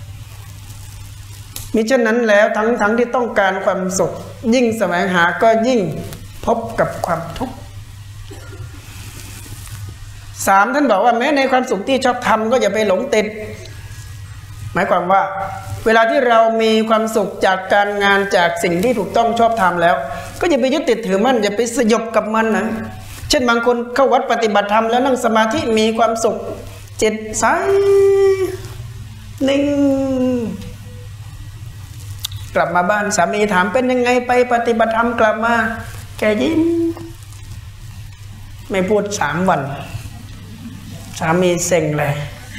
[SPEAKER 1] มิฉะนั้นแล้วทั้งทั้งที่ต้องการความสุขยิ่งแสวงหาก็ยิ่งพบกับความทุกข์สามท่านบอกว่าแม้ในความสุขที่ชอบทำก็อย่าไปหลงติดหมายความว่าเวลาที่เรามีความสุขจากการงานจากสิ่งที่ถูกต้องชอบทำแล้วก็อย่าไปยึดติดถือมั่นอย่าไปสยบกับมันนะเช่นบางคนเข้าวัดปฏิบัติธรรมแล้วนั่งสมาธิมีความสุขจิตใสนิ่งกลับมาบ้านสามีถามเป็นยังไงไปปฏิบัติธรรมกลับมาแกยิ้มไม่พูดสามวันสามีเซ็งเลย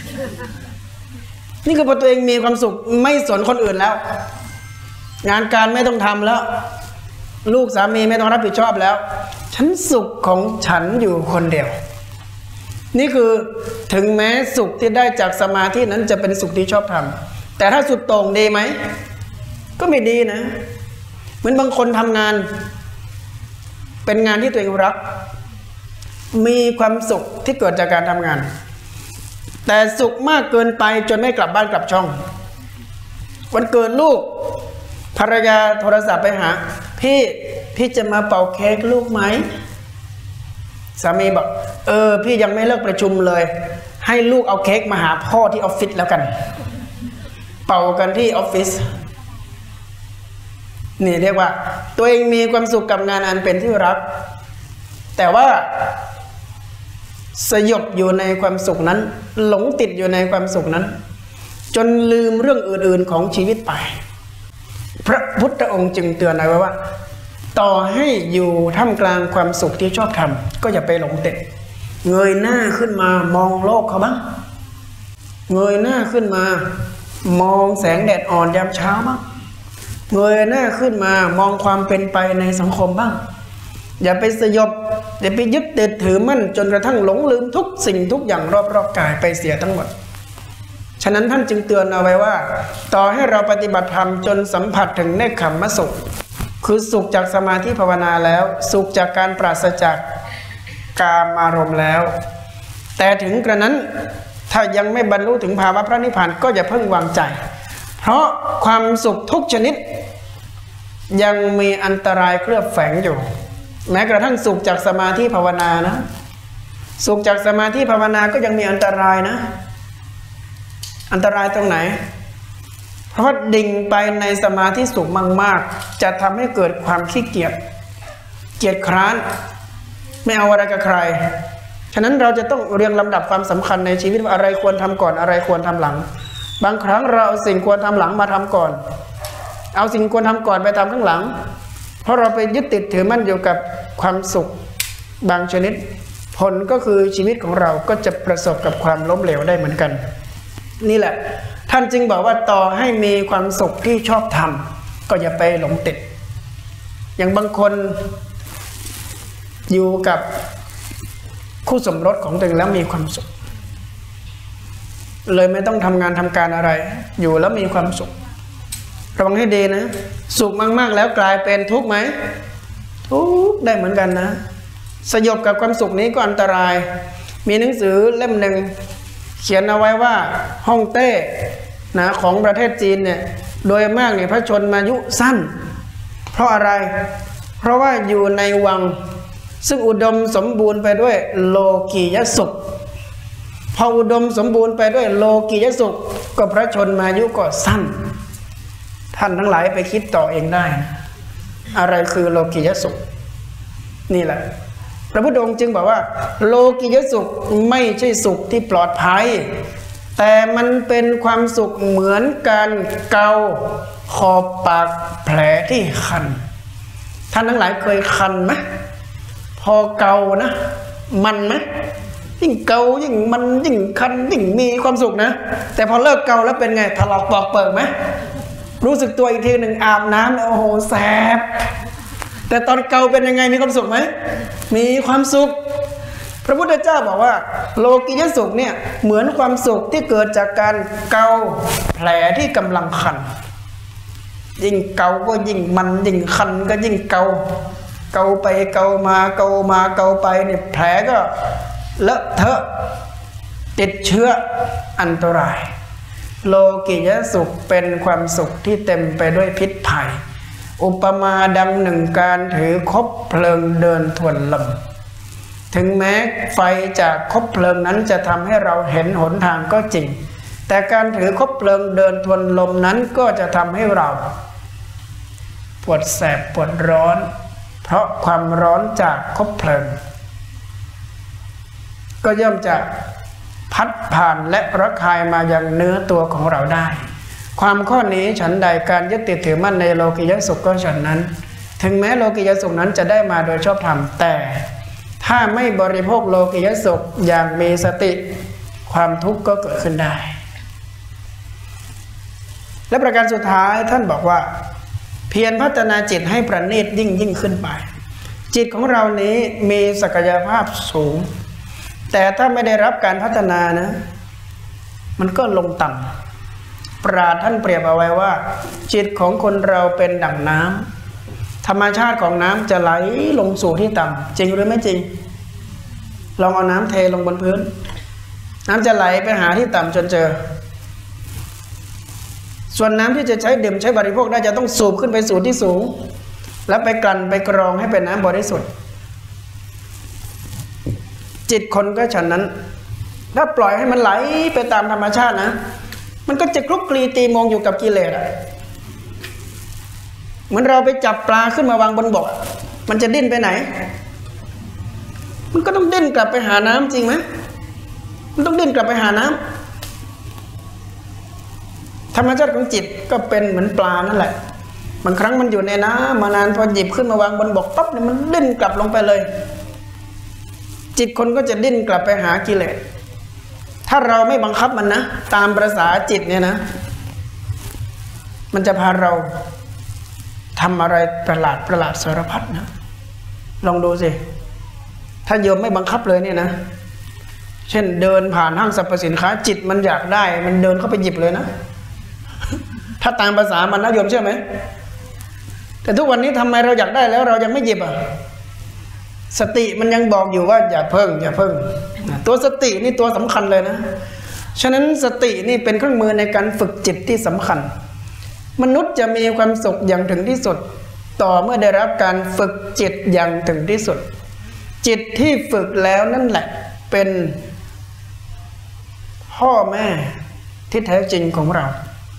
[SPEAKER 1] นี่คือพอตัวเองมีความสุขไม่สนคนอื่นแล้วงานการไม่ต้องทำแล้วลูกสามีไม่ต้องรับผิดชอบแล้วฉันสุขของฉันอยู่คนเดียวนี่คือถึงแม้สุขที่ได้จากสมาธินั้นจะเป็นสุขที่ชอบทำแต่ถ้าสุดโต่งดีไหมก็ไม่ดีนะเหมือนบางคนทำงานเป็นงานที่ตัวเองรักมีความสุขที่เกิดจากการทำงานแต่สุขมากเกินไปจนไม่กลับบ้านกลับช่องวันเกิดลูกภรรยาโทรศัพท์ไปหาพี่พี่จะมาเป่าเค้กลูกไหมสามีบอกเออพี่ยังไม่เลิกประชุมเลยให้ลูกเอาเค้กมาหาพ่อที่ออฟฟิศแล้วกันเป่ากันที่ออฟฟิศนี่เรียกว่าตัวเองมีความสุขกับงานอันเป็นที่รักแต่ว่าสยบอยู่ในความสุขนั้นหลงติดอยู่ในความสุขนั้นจนลืมเรื่องอื่นๆของชีวิตไปพระพุทธองค์จึงเตือนเอาไว้ว่าต่อให้อยู่ท่ามกลางความสุขที่ชอบทำก็อย่าไปหลงติดเงยหน้าขึ้นมามองโลกเขาบ้างเงยหน้าขึ้นมามองแสงแดดอ่อนยามเช้าบ้างเงยหน้าขึ้นมามองความเป็นไปในสังคมบ้างอย่าไปสยบอย่าไปยึดติดถือมั่นจนกระทั่งหลงลืมทุกสิ่งทุกอย่างรอบๆกายไปเสียทั้งหมดฉะนั้นท่านจึงเตือนเอาไว้ว่าต่อให้เราปฏิบัติธรรมจนสัมผัสถึงเนคขมสุขคือสุขจากสมาธิภาวนาแล้วสุขจากการปราศจากกามารมณ์แล้วแต่ถึงกระนั้นถ้ายังไม่บรรลุถึงภาวะพระนิพพานก็อย่าเพิ่งวางใจเพราะความสุขทุกชนิดยังมีอันตรายเคลือบแฝงอยู่แม้กระทั่งสุขจากสมาธิภาวนานะสุขจากสมาธิภาวนาก็ยังมีอันตรายนะอันตรายตรงไหนเพราะดิ่งไปในสมาธิสุขมากๆจะทำให้เกิดความขี้เกียจเกียจคร้านไม่เอาอะไรกับใครฉะนั้นเราจะต้องเรียงลำดับความสำคัญในชีวิตว่าอะไรควรทำก่อนอะไรควรทำหลังบางครั้งเราเอาสิ่งควรทำหลังมาทำก่อนเอาสิ่งควรทำก่อนไปทำข้างหลังเพราะเราไปยึดติดถือมั่นอยู่กับความสุขบางชนิดผลก็คือชีวิตของเราก็จะประสบกับความล้มเหลวได้เหมือนกันนี่แหละท่านจึงบอกว่าต่อให้มีความสุขที่ชอบทำก็อย่าไปหลงติดอย่างบางคนอยู่กับคู่สมรสของตัวเองแล้วมีความสุขเลยไม่ต้องทำงานทำการอะไรอยู่แล้วมีความสุขระวังให้ดีนะสุขมากๆแล้วกลายเป็นทุกข์ไหมทุกข์ได้เหมือนกันนะสยบกับความสุขนี้ก็อันตรายมีหนังสือเล่มหนึ่งเขียนเอาไว้ว่าฮ่องเต้นะของประเทศจีนเนี่ยโดยมากเนี่ยพระชนมายุสั้นเพราะอะไรเพราะว่าอยู่ในวังซึ่งอุดมสมบูรณ์ไปด้วยโลกียสุขพออุดมสมบูรณ์ไปด้วยโลกียสุขก็พระชนมายุก็สั้นท่านทั้งหลายไปคิดต่อเองได้นะอะไรคือโลกียสุขนี่แหละพระพุทธองค์จึงบอกว่าโลกียสุขไม่ใช่สุขที่ปลอดภัยแต่มันเป็นความสุขเหมือนการเกาขอบปากแผลที่คันท่านทั้งหลายเคยคันไหมพอเกานะมันไหมยิ่งเกายิ่งมันยิ่งคันยิ่งมีความสุขนะแต่พอเลิกเกาแล้วเป็นไงถลอกปอกเปิกไหมรู้สึกตัวอีกทีหนึ่งอาบน้ำแล้วโอ้โหแสบแต่ตอนเกาเป็นยังไงมีความสุขไหมมีความสุขพระพุทธเจ้าบอกว่าโลกิยสุขเนี่ยเหมือนความสุขที่เกิดจากการเกาแผลที่กำลังคันยิ่งเกาก็ยิ่งมันยิ่งคันก็ยิ่งเกาเกาไปเกามาเกามาเกาไปเนี่ยแผลก็เลอะเทอะติดเชื้ออันตรายโลกิยสุขเป็นความสุขที่เต็มไปด้วยพิษภัยอุปมาดังหนึ่งการถือคบเพลิงเดินทวนลมถึงแม้ไฟจากคบเพลิงนั้นจะทำให้เราเห็นหนทางก็จริงแต่การถือคบเพลิงเดินทวนลมนั้นก็จะทำให้เราปวดแสบปวดร้อนเพราะความร้อนจากคบเพลิงก็ย่อมจะพัดผ่านและระคายมายังเนื้อตัวของเราได้ความข้อนี้ฉันใดการยึดติดถือมั่นในโลกิยสุขก็ฉันนั้นถึงแม้โลกิยสุขนั้นจะได้มาโดยชอบธรรมแต่ถ้าไม่บริโภคโลกิยสุขอย่างมีสติความทุกข์ก็เกิดขึ้นได้และประการสุดท้ายท่านบอกว่าเพียรพัฒนาจิตให้ประณีตยิ่งยิ่งขึ้นไปจิตของเรานี้มีศักยภาพสูงแต่ถ้าไม่ได้รับการพัฒนานะมันก็ลงต่ำปราชญ์ท่านเปรียบเอาไว้ว่าจิตของคนเราเป็นดั่งน้ำธรรมชาติของน้ำจะไหลลงสู่ที่ต่ำจริงหรือไม่จริงลองเอาน้ำเทลงบนพื้นน้ำจะไหลไปหาที่ต่ำจนเจอส่วนน้ำที่จะใช้ดื่มใช้บริโภคได้จะต้องสูบขึ้นไปสู่ที่สูงแล้วไปกลั่นไปกรองให้เป็นน้ำบริสุทธิ์จิตคนก็ฉันนั้นถ้าปล่อยให้มันไหลไปตามธรรมชาตินะมันก็จะคลุกคลีตีมงอยู่กับกิเลสอะเหมือนเราไปจับปลาขึ้นมาวางบนบกมันจะดิ้นไปไหนมันก็ต้องดิ้นกลับไปหาน้ำจริงไหมมันต้องดิ้นกลับไปหาน้ำธรรมชาติของจิตก็เป็นเหมือนปลานั่นแหละบางครั้งมันอยู่ในน้ำมานานพอหยิบขึ้นมาวางบนบกปั๊บเนี่ยมันดิ้นกลับลงไปเลยจิตคนก็จะดิ้นกลับไปหากิเลสถ้าเราไม่บังคับมันนะตามประสาจิตเนี่ยนะมันจะพาเราทำอะไรประหลาดประหลาดสารพัดนะลองดูสิถ้าโยมไม่บังคับเลยเนี่ยนะเช่นเดินผ่านห้างสรรพสินค้าจิตมันอยากได้มันเดินเข้าไปหยิบเลยนะถ้าตามภาษามันนะโยมเชื่อไหมแต่ทุกวันนี้ทำไมเราอยากได้แล้วเรายังไม่หยิบอ่ะสติมันยังบอกอยู่ว่าอย่าเพิ่งอย่าเพิ่งตัวสตินี่ตัวสำคัญเลยนะฉะนั้นสตินี่เป็นเครื่องมือในการฝึกจิตที่สำคัญมนุษย์จะมีความสุขอย่างถึงที่สุดต่อเมื่อได้รับการฝึกจิตอย่างถึงที่สุดจิตที่ฝึกแล้วนั่นแหละเป็นพ่อแม่ที่แท้จริงของเรา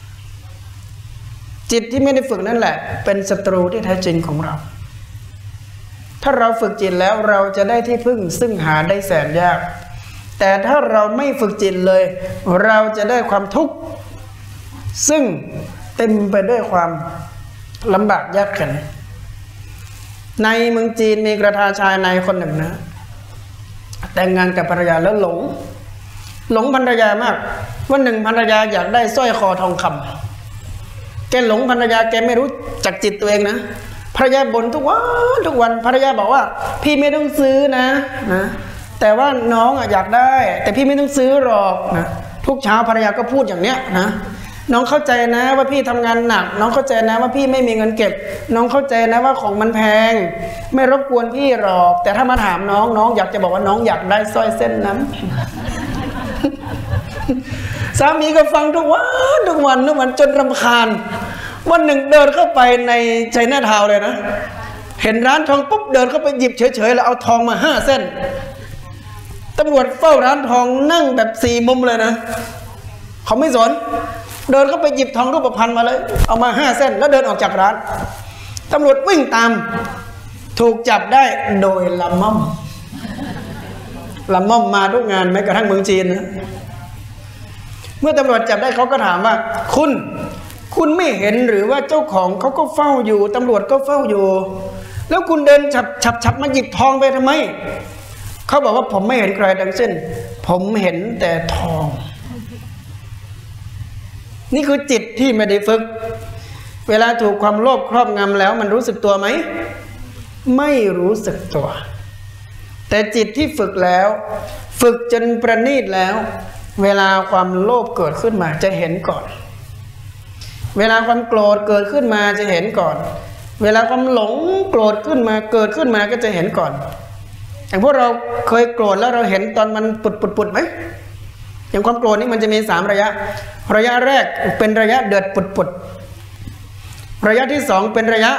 [SPEAKER 1] จิตที่ไม่ได้ฝึกนั่นแหละเป็นศัตรูที่แท้จริงของเราถ้าเราฝึกจิตแล้วเราจะได้ที่พึ่งซึ่งหาได้แสนยากแต่ถ้าเราไม่ฝึกจิตเลยเราจะได้ความทุกข์ซึ่งเต็มไปด้วยความลำบากยากเข็ญในเมืองจีนมีกระทาชายในคนหนึ่งนะแต่งงานกับภรรยาแล้วหลงหลงภรรยามากวันหนึ่งภรรยาอยากได้สร้อยคอทองคำแกหลงภรรยาแกไม่รู้จักจิตตัวเองนะภรรยาบ่นทุกวันทุกวันภรรยาบอกว่าพี่ไม่ต้องซื้อนะนะแต่ว่าน้องอยากได้แต่พี่ไม่ต้องซื้อหรอกนะทุกเช้าภรรยาก็พูดอย่างเนี้ยนะน้องเข้าใจนะว่าพี่ทำงานหนักน้องเข้าใจนะว่าพี่ไม่มีเงินเก็บน้องเข้าใจนะว่าของมันแพงไม่รบกวนพี่หรอกแต่ถ้ามาถามน้องน้องอยากจะบอกว่าน้องอยากได้สร้อยเส้นนั้น สามีก็ฟังทุกวันทุกวันทุกวันจนรำคาญวันหนึ่งเดินเข้าไปในไชน่าทาวน์เลยนะเห็นร้านทองปุ๊บเดินเข้าไปหยิบเฉยๆแล้วเอาทองมาห้าเส้นตำรวจเฝ้าร้านทองนั่งแบบสี่มุมเลยนะเขาไม่สนเดินเข้าไปหยิบทองรูปพรรณมาเลยเอามาห้าเส้นแล้วเดินออกจากร้านตำรวจวิ่งตามถูกจับได้โดยละม่อมละม่อมมาทุกงานแม้กระทั่งเมืองจีนนะเมื่อตำรวจจับได้เขาก็ถามว่าคุณคุณไม่เห็นหรือว่าเจ้าของเขาก็เฝ้าอยู่ตำรวจก็เฝ้าอยู่แล้วคุณเดินฉับฉับฉับมาหยิบทองไปทำไมเขาบอกว่าผมไม่เห็นใครทั้งสิ้นผมเห็นแต่ทองนี่คือจิตที่ไม่ได้ฝึกเวลาถูกความโลภครอบงำแล้วมันรู้สึกตัวไหมไม่รู้สึกตัวแต่จิตที่ฝึกแล้วฝึกจนประณีตแล้วเวลาความโลภเกิดขึ้นมาจะเห็นก่อนเวลาความโกรธเกิดขึ้นมาจะเห็นก่อนเวลาความหลงโกรธขึ้นมาเกิดขึ้นมาก็จะเห็นก่อนอย่างพวกเราเคยโกรธแล้วเราเห็นตอนมันปุดปุดปุดไหมอย่างความโกรธนี่มันจะมีสามระยะระยะแรกเป็นระยะเดือดปุดปุดระยะที่สองเป็นระยะ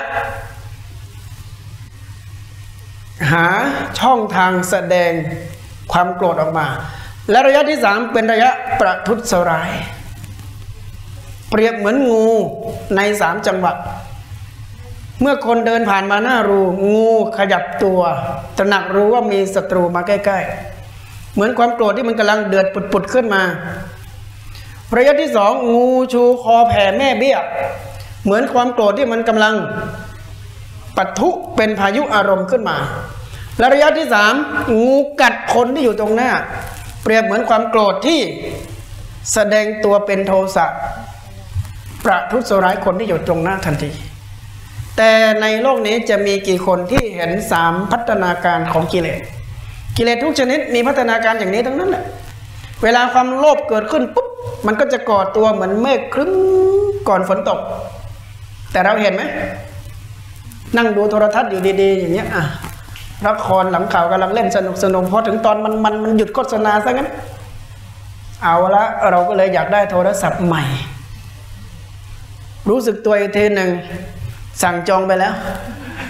[SPEAKER 1] หาช่องทางแสดงความโกรธออกมาและระยะที่สามเป็นระยะประทุษร้ายเปรียบเหมือนงูในสามจังหวะเมื่อคนเดินผ่านมาหน้ารูงูขยับตัวตระหนักรู้ว่ามีศัตรูมาใกล้ๆเหมือนความโกรธที่มันกำลังเดือดปุดๆขึ้นมาระยะที่สองงูชูคอแผ่แม่เบี้ยเหมือนความโกรธที่มันกำลังปะทุเป็นพายุอารมณ์ขึ้นมาและระยะที่สามงูกัดคนที่อยู่ตรงหน้าเปรียบเหมือนความโกรธที่แสดงตัวเป็นโทสะประทุษร้ายคนที่อยู่ตรงหน้าทันทีแต่ในโลกนี้จะมีกี่คนที่เห็นสามพัฒนาการของกิเลสกิเลสทุกชนิดมีพัฒนาการอย่างนี้ทั้งนั้นแหละเวลาความโลภเกิดขึ้นปุ๊บมันก็จะก่อตัวเหมือนเมฆครึ้มก่อนฝนตกแต่เราเห็นไหมนั่งดูโทรทัศน์อยู่ดีๆอย่างเงี้ยอ่ะละครหลังข่าวกำลังเล่นสนุกสนุกพอถึงตอนมันมันมันหยุดโฆษณาซะงั้นเอาละเราก็เลยอยากได้โทรศัพท์ใหม่รู้สึกตัวอีกทีหนึ่งสั่งจองไปแล้ว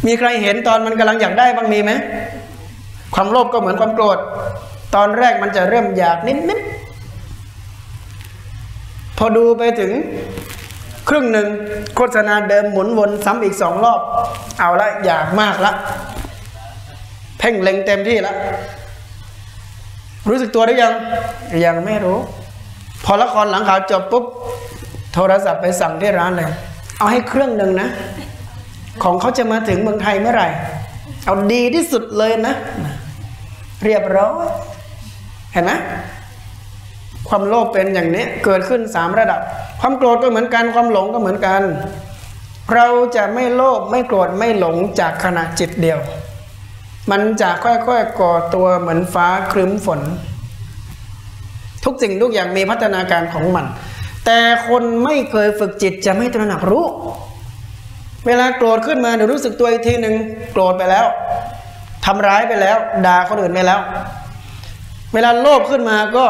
[SPEAKER 1] มีใครเห็นตอนมันกำลังอยากได้บ้างมีไหมความโลภก็เหมือนความโกรธตอนแรกมันจะเริ่มอยากนิดๆพอดูไปถึงครึ่งหนึ่งโฆษณาเดิมหมุนวนซ้ำอีกสองรอบเอาละอยากมากละเพ่งเล็งเต็มที่ละรู้สึกตัวหรือยังยังไม่รู้พอละครหลังข่าวจบปุ๊บโทรศัพท์ไปสั่งที่ร้านเลยเอาให้เครื่องหนึ่งนะของเขาจะมาถึงเมืองไทยเมื่อไหร่เอาดีที่สุดเลยนะเรียบร้อยเห็นไหมความโลภเป็นอย่างนี้เกิดขึ้นสามระดับความโกรธก็เหมือนกันความหลงก็เหมือนกันเราจะไม่โลภไม่โกรธไม่หลงจากขณะจิตเดียวมันจะค่อยๆก่อตัวเหมือนฟ้าครึ้มฝนทุกสิ่งทุกอย่างมีพัฒนาการของมันแต่คนไม่เคยฝึกจิตจะไม่ตระหนักรู้เวลาโกรธขึ้นมาเดี๋ยวรู้สึกตัวอีกทีหนึ่งโกรธไปแล้วทำร้ายไปแล้วด่าคนอื่นไปแล้วเวลาโลภขึ้นมาก็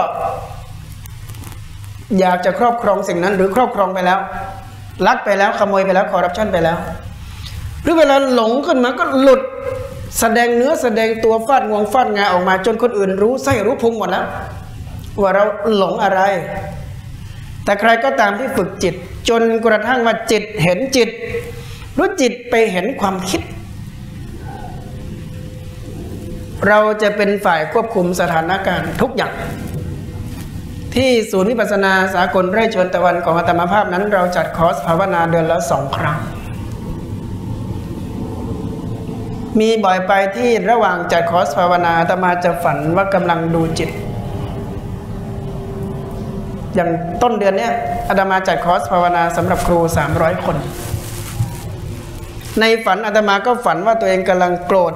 [SPEAKER 1] อยากจะครอบครองสิ่งนั้นหรือครอบครองไปแล้วลักไปแล้วขโมยไปแล้วคอร์รัปชันไปแล้วหรือเวลาหลงขึ้นมาก็หลุดแสดงเนื้อแสดงตัวฟาดงวงฟาดงาออกมาจนคนอื่นรู้ไส้รู้พุงหมดแล้วว่าเราหลงอะไรแต่ใครก็ตามที่ฝึกจิตจนกระทั่งว่าจิตเห็นจิตรู้จิตไปเห็นความคิดเราจะเป็นฝ่ายควบคุมสถานการณ์ทุกอย่างที่ศูนย์วิปัสสนาสากลไร่ชวนตะวันของอาตมาภาพนั้นเราจัดคอร์สภาวนาเดือนละสองครั้งมีบ่อยไปที่ระหว่างจัดคอร์สภาวนาอาตมาจะฝันว่ากำลังดูจิตอย่างต้นเดือนนี้อาตมาจัดคอร์สภาวนาสำหรับครูสามร้อยคนในฝันอาตมาก็ฝันว่าตัวเองกำลังโกรธ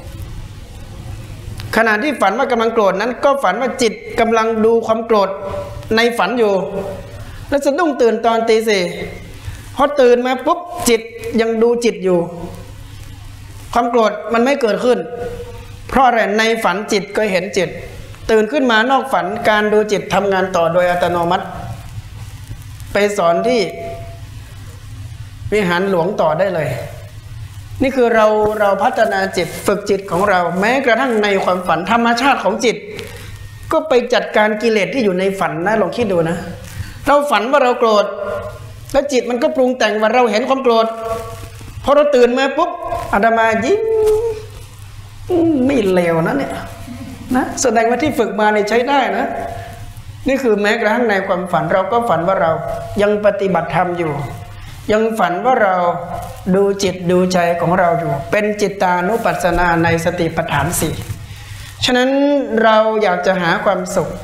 [SPEAKER 1] ขณะที่ฝันว่ากำลังโกรธนั้นก็ฝันว่าจิตกำลังดูความโกรธในฝันอยู่แล้วสะดุ้งตื่นตอนตีสี่พอตื่นมาปุ๊บจิตยังดูจิตอยู่ความโกรธมันไม่เกิดขึ้นเพราะอะไรในฝันจิตก็เห็นจิตตื่นขึ้นมานอกฝันการดูจิตทำงานต่อโดยอัตโนมัติไปสอนที่วิหารหลวงต่อได้เลยนี่คือเราเราพัฒนาจิตฝึกจิตของเราแม้กระทั่งในความฝันธรรมชาติของจิตก็ไปจัดการกิเลสที่อยู่ในฝันนะลองคิดดูนะเราฝันว่าเราโกรธแล้วจิตมันก็ปรุงแต่งว่าเราเห็นความโกรธพอเราตื่นมาปุ๊บอาตมายิ้มไม่เลวนะเนี่ยนะแสดงว่าที่ฝึกมาเนี่ยใช้ได้นะนี่คือแม้กระทั่งในความฝันเราก็ฝันว่าเรายังปฏิบัติธรรมอยู่ยังฝันว่าเราดูจิตดูใจของเราอยู่เป็นจิตตานุปัสสนาในสติปัฏฐานสี่ฉะนั้นเราอยากจะหาความสุข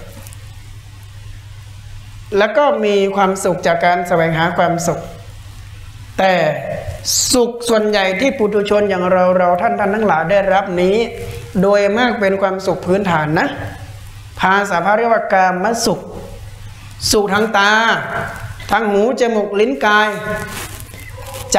[SPEAKER 1] แล้วก็มีความสุขจากการแสวงหาความสุขแต่สุขส่วนใหญ่ที่ปุถุชนอย่างเราเราท่านท่านทั้งหลายได้รับนี้โดยมากเป็นความสุขพื้นฐานนะภาษาพระเรียกว่ากามสุขสุขทางตาทางหูจมูกลิ้นกายใจ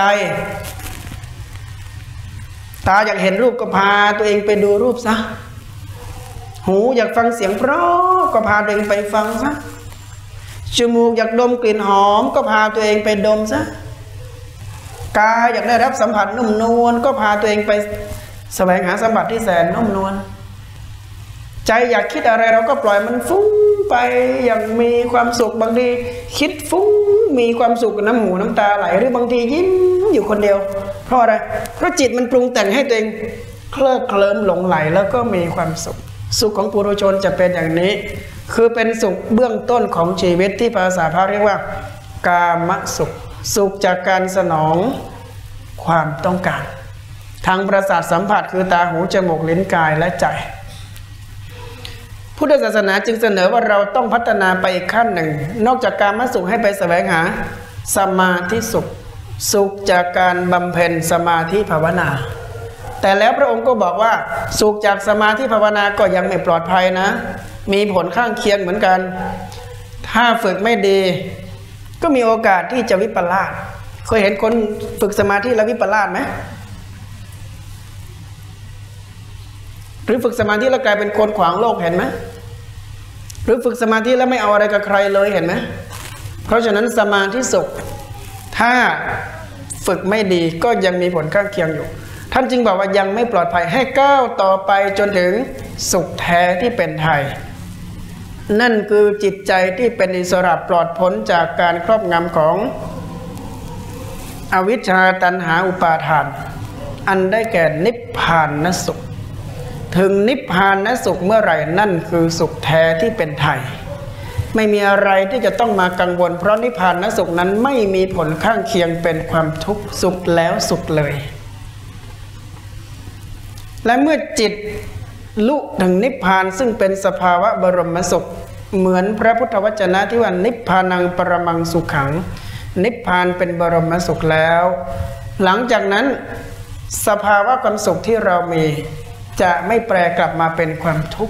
[SPEAKER 1] ตาอยากเห็นรูปก็พาตัวเองไปดูรูปซะหูอยากฟังเสียงเพราะก็พาตัวเองไปฟังซะจมูกอยากดมกลิ่นหอมก็พาตัวเองไปดมซะกายอยากได้รับสัมผัสนุ่มนวลก็พาตัวเองไปแสวงหาสัมผัสที่แสนนุ่มนวลใจอยากคิดอะไรเราก็ปล่อยมันฟุ้งไปอย่างมีความสุขบางทีคิดฟุ้งมีความสุขน้ำหูน้ำตาไหลหรือบางทียิ้มอยู่คนเดียวเพราะอะไรเพราะจิตมันปรุงแต่งให้ตัวเองเคลิบเคลิ้มหลงไหลแล้วก็มีความสุขสุขของปุถุชนจะเป็นอย่างนี้คือเป็นสุขเบื้องต้นของชีวิตที่ภาษาพระเรียกว่ากามสุขสุขจากการสนองความต้องการทางประสาทสัมผัสคือตาหูจมูกลิ้นกายและใจพุทธศาสนาจึงเสนอว่าเราต้องพัฒนาไปอีกขั้นหนึ่งนอกจากกามสุขให้ไปแสวงหาสมาธิสุขสุขจากการบำเพ็ญสมาธิภาวนาแต่แล้วพระองค์ก็บอกว่าสุขจากสมาธิภาวนาก็ยังไม่ปลอดภัยนะมีผลข้างเคียงเหมือนกันถ้าฝึกไม่ดีก็มีโอกาสที่จะวิปลาสเคยเห็นคนฝึกสมาธิแล้ววิปลาสไหมหรือฝึกสมาธิแล้วกลายเป็นคนขวางโลกเห็นไหมหรือฝึกสมาธิแล้วไม่เอาอะไรกับใครเลยเห็นไหมเพราะฉะนั้นสมาธิสุขถ้าฝึกไม่ดีก็ยังมีผลข้างเคียงอยู่ท่านจึงบอกว่ายังไม่ปลอดภัยให้ก้าวต่อไปจนถึงสุขแท้ที่เป็นไทยนั่นคือจิตใจที่เป็นอิสระปลอดพ้นจากการครอบงำของอวิชชาตัณหาอุปาทานอันได้แก่นิพพานนสุขถึงนิพพานนสุขเมื่อไหร่นั่นคือสุขแท้ที่เป็นไทยไม่มีอะไรที่จะต้องมากังวลเพราะนิพพานนสุขนั้นไม่มีผลข้างเคียงเป็นความทุกข์สุขแล้วสุขเลยและเมื่อจิตลุถึงนิพพานซึ่งเป็นสภาวะบรมสุขเหมือนพระพุทธวจนะที่ว่านิพพานังปรมังสุขังนิพพานเป็นบรมสุขแล้วหลังจากนั้นสภาวะความสุขที่เรามีจะไม่แปรกลับมาเป็นความทุกข์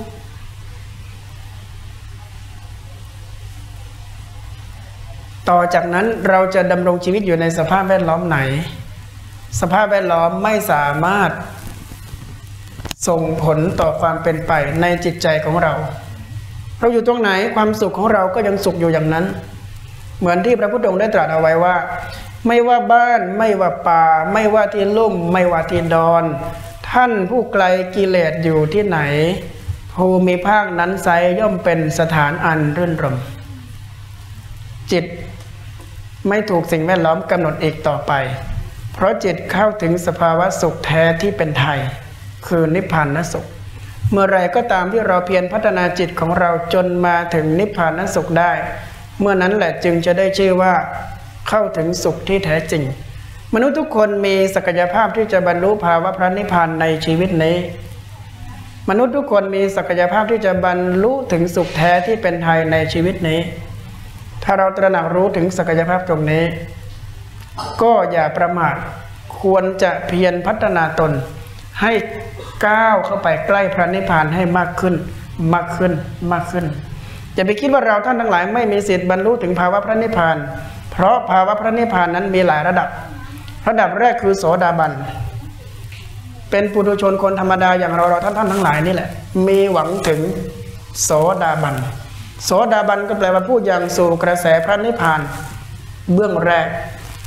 [SPEAKER 1] ต่อจากนั้นเราจะดำรงชีวิตอยู่ในสภาพแวดล้อมไหนสภาพแวดล้อมไม่สามารถส่งผลต่อความเป็นไปในจิตใจของเราเราอยู่ตรงไหนความสุขของเราก็ยังสุขอยู่อย่างนั้นเหมือนที่พระพุทธองค์ได้ตรัสเอาไว้ว่าไม่ว่าบ้านไม่ว่าป่าไม่ว่าที่ลุ่มไม่ว่าที่ดอนท่านผู้ไกลกิเลสอยู่ที่ไหนภูมิภาคนั้นไซย่อมเป็นสถานอันรื่นรมจิตไม่ถูกสิ่งแวดล้อมกำหนดอีกต่อไปเพราะจิตเข้าถึงสภาวะสุขแท้ที่เป็นไทยคือนิพพานสุขเมื่อไรก็ตามที่เราเพียรพัฒนาจิตของเราจนมาถึงนิพพานสุขได้เมื่อนั้นแหละจึงจะได้ชื่อว่าเข้าถึงสุขที่แท้จริงมนุษย์ทุกคนมีศักยภาพที่จะบรรลุภาวะพระนิพพานในชีวิตนี้มนุษย์ทุกคนมีศักยภาพที่จะบรรลุถึงสุขแท้ที่เป็นไทยในชีวิตนี้ถ้าเราตระหนักรู้ถึงศักยภาพตรงนี้ก็อย่าประมาทควรจะเพียรพัฒนาตนให้ก้าวเข้าไปใกล้พระนิพพานให้มากขึ้นมากขึ้นมากขึ้นอย่าไปคิดว่าเราท่านทั้งหลายไม่มีสิทธิ์บรรลุถึงภาวะพระนิพพานเพราะภาวะพระนิพพานนั้นมีหลายระดับระดับแรกคือโสดาบันเป็นปุถุชนคนธรรมดาอย่างเราเราท่านท่านทั้งหลายนี่แหละมีหวังถึงโสดาบันโสดาบันก็แปลว่าผู้ยังสู่กระแสพระนิพพานเบื้องแรก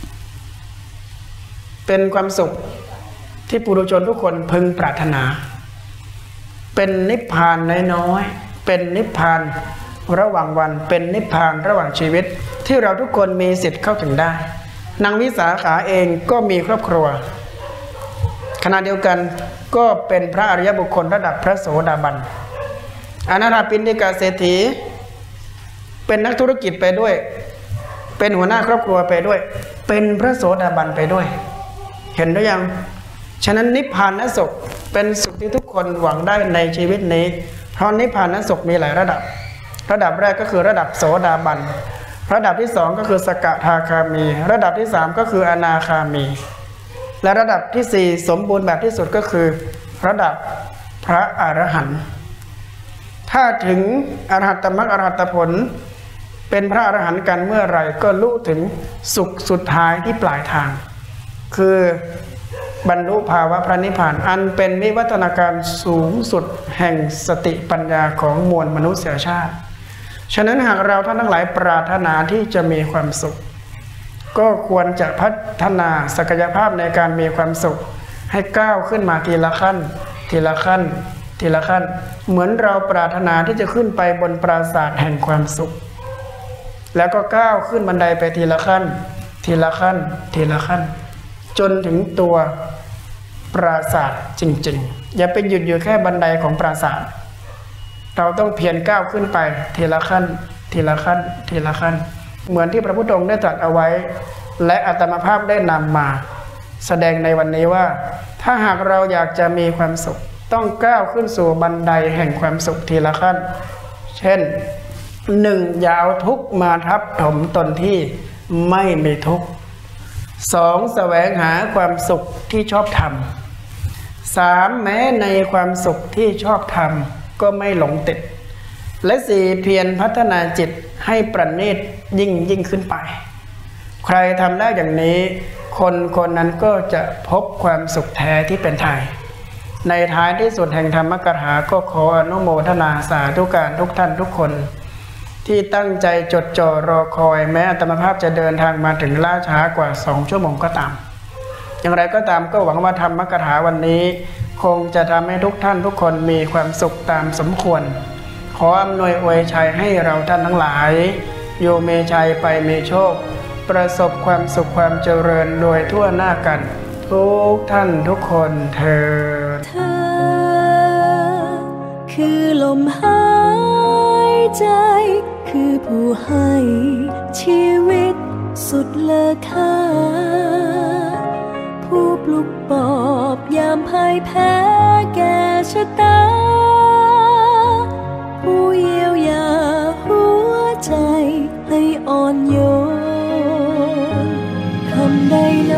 [SPEAKER 1] เป็นความสุขที่ปุถุชนทุกคนพึงปรารถนาเป็นนิพพานน้อยๆเป็นนิพพานระหว่างวันเป็นนิพพานระหว่างชีวิตที่เราทุกคนมีสิทธิ์เข้าถึงได้นางวิสาขาเองก็มีครอบครัวขณะเดียวกันก็เป็นพระอริยบุคคลระดับพระโสดาบันอนาถปิณฑิกาเศรษฐีเป็นนักธุรกิจไปด้วยเป็นหัวหน้าครอบครัวไปด้วยเป็นพระโสดาบันไปด้วยเห็นหรือยังฉะนั้นนิพพานสุขเป็นสุขที่ทุกคนหวังได้ในชีวิตนี้เพราะนิพพานสุขมีหลายระดับระดับแรกก็คือระดับโสดาบันระดับที่สองก็คือสกทาคามีระดับที่สามก็คืออนาคามีและระดับที่สี่สมบูรณ์แบบที่สุดก็คือระดับพระอรหันต์ถ้าถึงอรหัตมรรคอรหัตผลเป็นพระอรหันต์กันเมื่อไหร่ก็รู้ถึงสุขสุดท้ายที่ปลายทางคือบรรลุภาวะพระนิพพานอันเป็นวิวัฒนาการสูงสุดแห่งสติปัญญาของมวลมนุษยชาติฉะนั้นหากเราท่านทั้งหลายปรารถนาที่จะมีความสุขก็ควรจะพัฒนาศักยภาพในการมีความสุขให้ก้าวขึ้นมาทีละขั้นทีละขั้นทีละขั้นเหมือนเราปรารถนาที่จะขึ้นไปบนปราสาทแห่งความสุขแล้วก็ก้าวขึ้นบันไดไปทีละขั้นทีละขั้นทีละขั้นจนถึงตัวปราสาทจริงๆอย่าไปหยุดอยู่แค่บันไดของปราสาทเราต้องเพียรก้าวขึ้นไปทีละขั้นทีละขั้นทีละขั้นเหมือนที่พระพุทธองค์ได้ตรัสเอาไว้และอาตมาภาพได้นำมาแสดงในวันนี้ว่าถ้าหากเราอยากจะมีความสุขต้องก้าวขึ้นสู่บันไดแห่งความสุขทีละขั้นเช่นหนึ่งอย่าเอาทุกข์มาทับถมตนที่ไม่มีทุกข์สองแสวงหาความสุขที่ชอบทำสามแม้ในความสุขที่ชอบทำก็ไม่หลงติดและสี่เพียรพัฒนาจิตให้ประณีตยิ่งยิ่งขึ้นไปใครทำได้อย่างนี้คนคนนั้นก็จะพบความสุขแท้ที่เป็นไทยในท้ายที่สุดแห่งธรรมกถาก็ขออนุโมทนาสาธุการทุกท่านทุกคนที่ตั้งใจจดจ่อรอคอยแม้อาตมาภาพจะเดินทางมาถึงล่าช้ากว่าสองชั่วโมงก็ตามอย่างไรก็ตามก็หวังว่าธรรมกถาวันนี้คงจะทำให้ทุกท่านทุกคนมีความสุขตามสมควรขออำนวยอวยชัยให้เราท่านทั้งหลายอยู่มีชัยไปมีโชคประสบความสุขความเจริญโดยทั่วหน้ากันทุกท่านทุกคนเถิด
[SPEAKER 2] เธอคือลมหายใจคือผู้ให้ชีวิตสุดเลอค่าผู้ปลุกปลอบยามพ่ายแพ้แก่ชะตาผู้เยียวยาหัวใจให้อ่อนโยนคำใดโน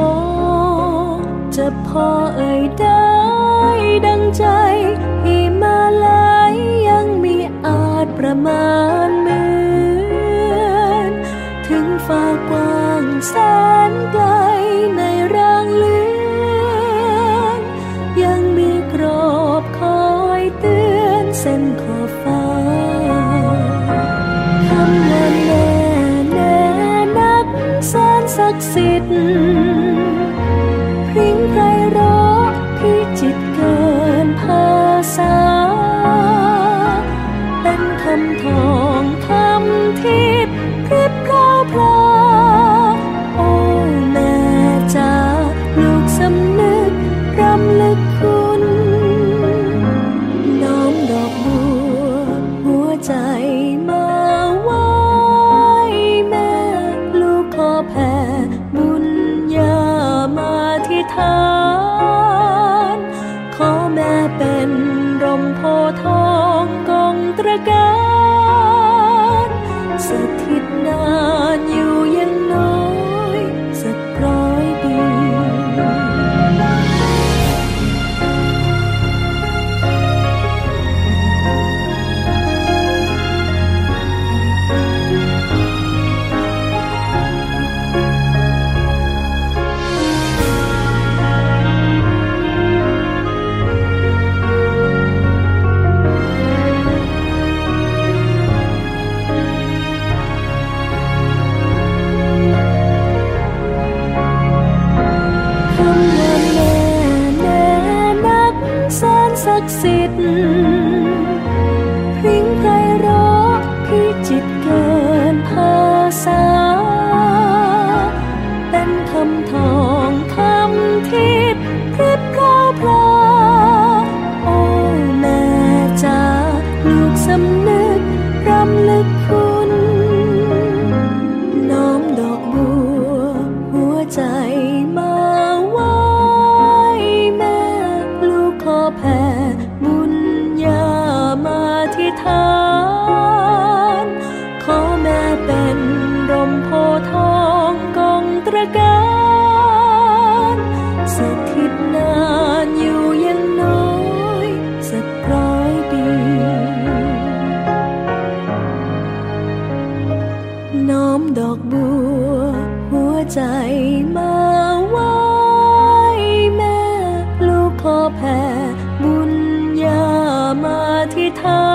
[SPEAKER 2] จะพอเอ่ยได้ดังใจหิมาลัยยังมีอาจประมาณเหมือนถึงฟ้ากว้างแสนไกลในร่างเลือนยังมีกรอบคอยเตือนเส้นขอบฟ้าคำว่าแน่แน่นักแสนศักดิ์สิทธิ์พริ้งไพเราะพิจิตรเกินภาษาเป็นคำทองคำทิพย์พริบพราวพราวโอ้แม่จ๋าลูกสำนึกรำลึกคุณน้อมดอกบัวหัวใจมาไว้แม่ลูกขอแผ่บุญญามาที่ฐานขอแม่เป็นร่มโพธิ์ทองกองตระการสถิตนานอยู่ยังน้อยสักร้อยปีศักดิ์สิทธิ์พริ้งไพเราะพิจิตรเกินภาษาเป็นคำทองคำทิพย์พริบพราวพราวโอ้แม่จ๋าลูกสำนึกรำลึกคุณน้อมดอกบัวหัวใจมาไว้แม่ลูกขอแผ่บุญญามาที่ฐานขอแม่เป็นร่มโพธิ์ทองกองตระการสถิตนานอยู่ยังน้อยสักร้อยปีน้อมดอกบัวหัวใจมาไว้แม่ลูกขอแผ่บุญญามาที่ฐาน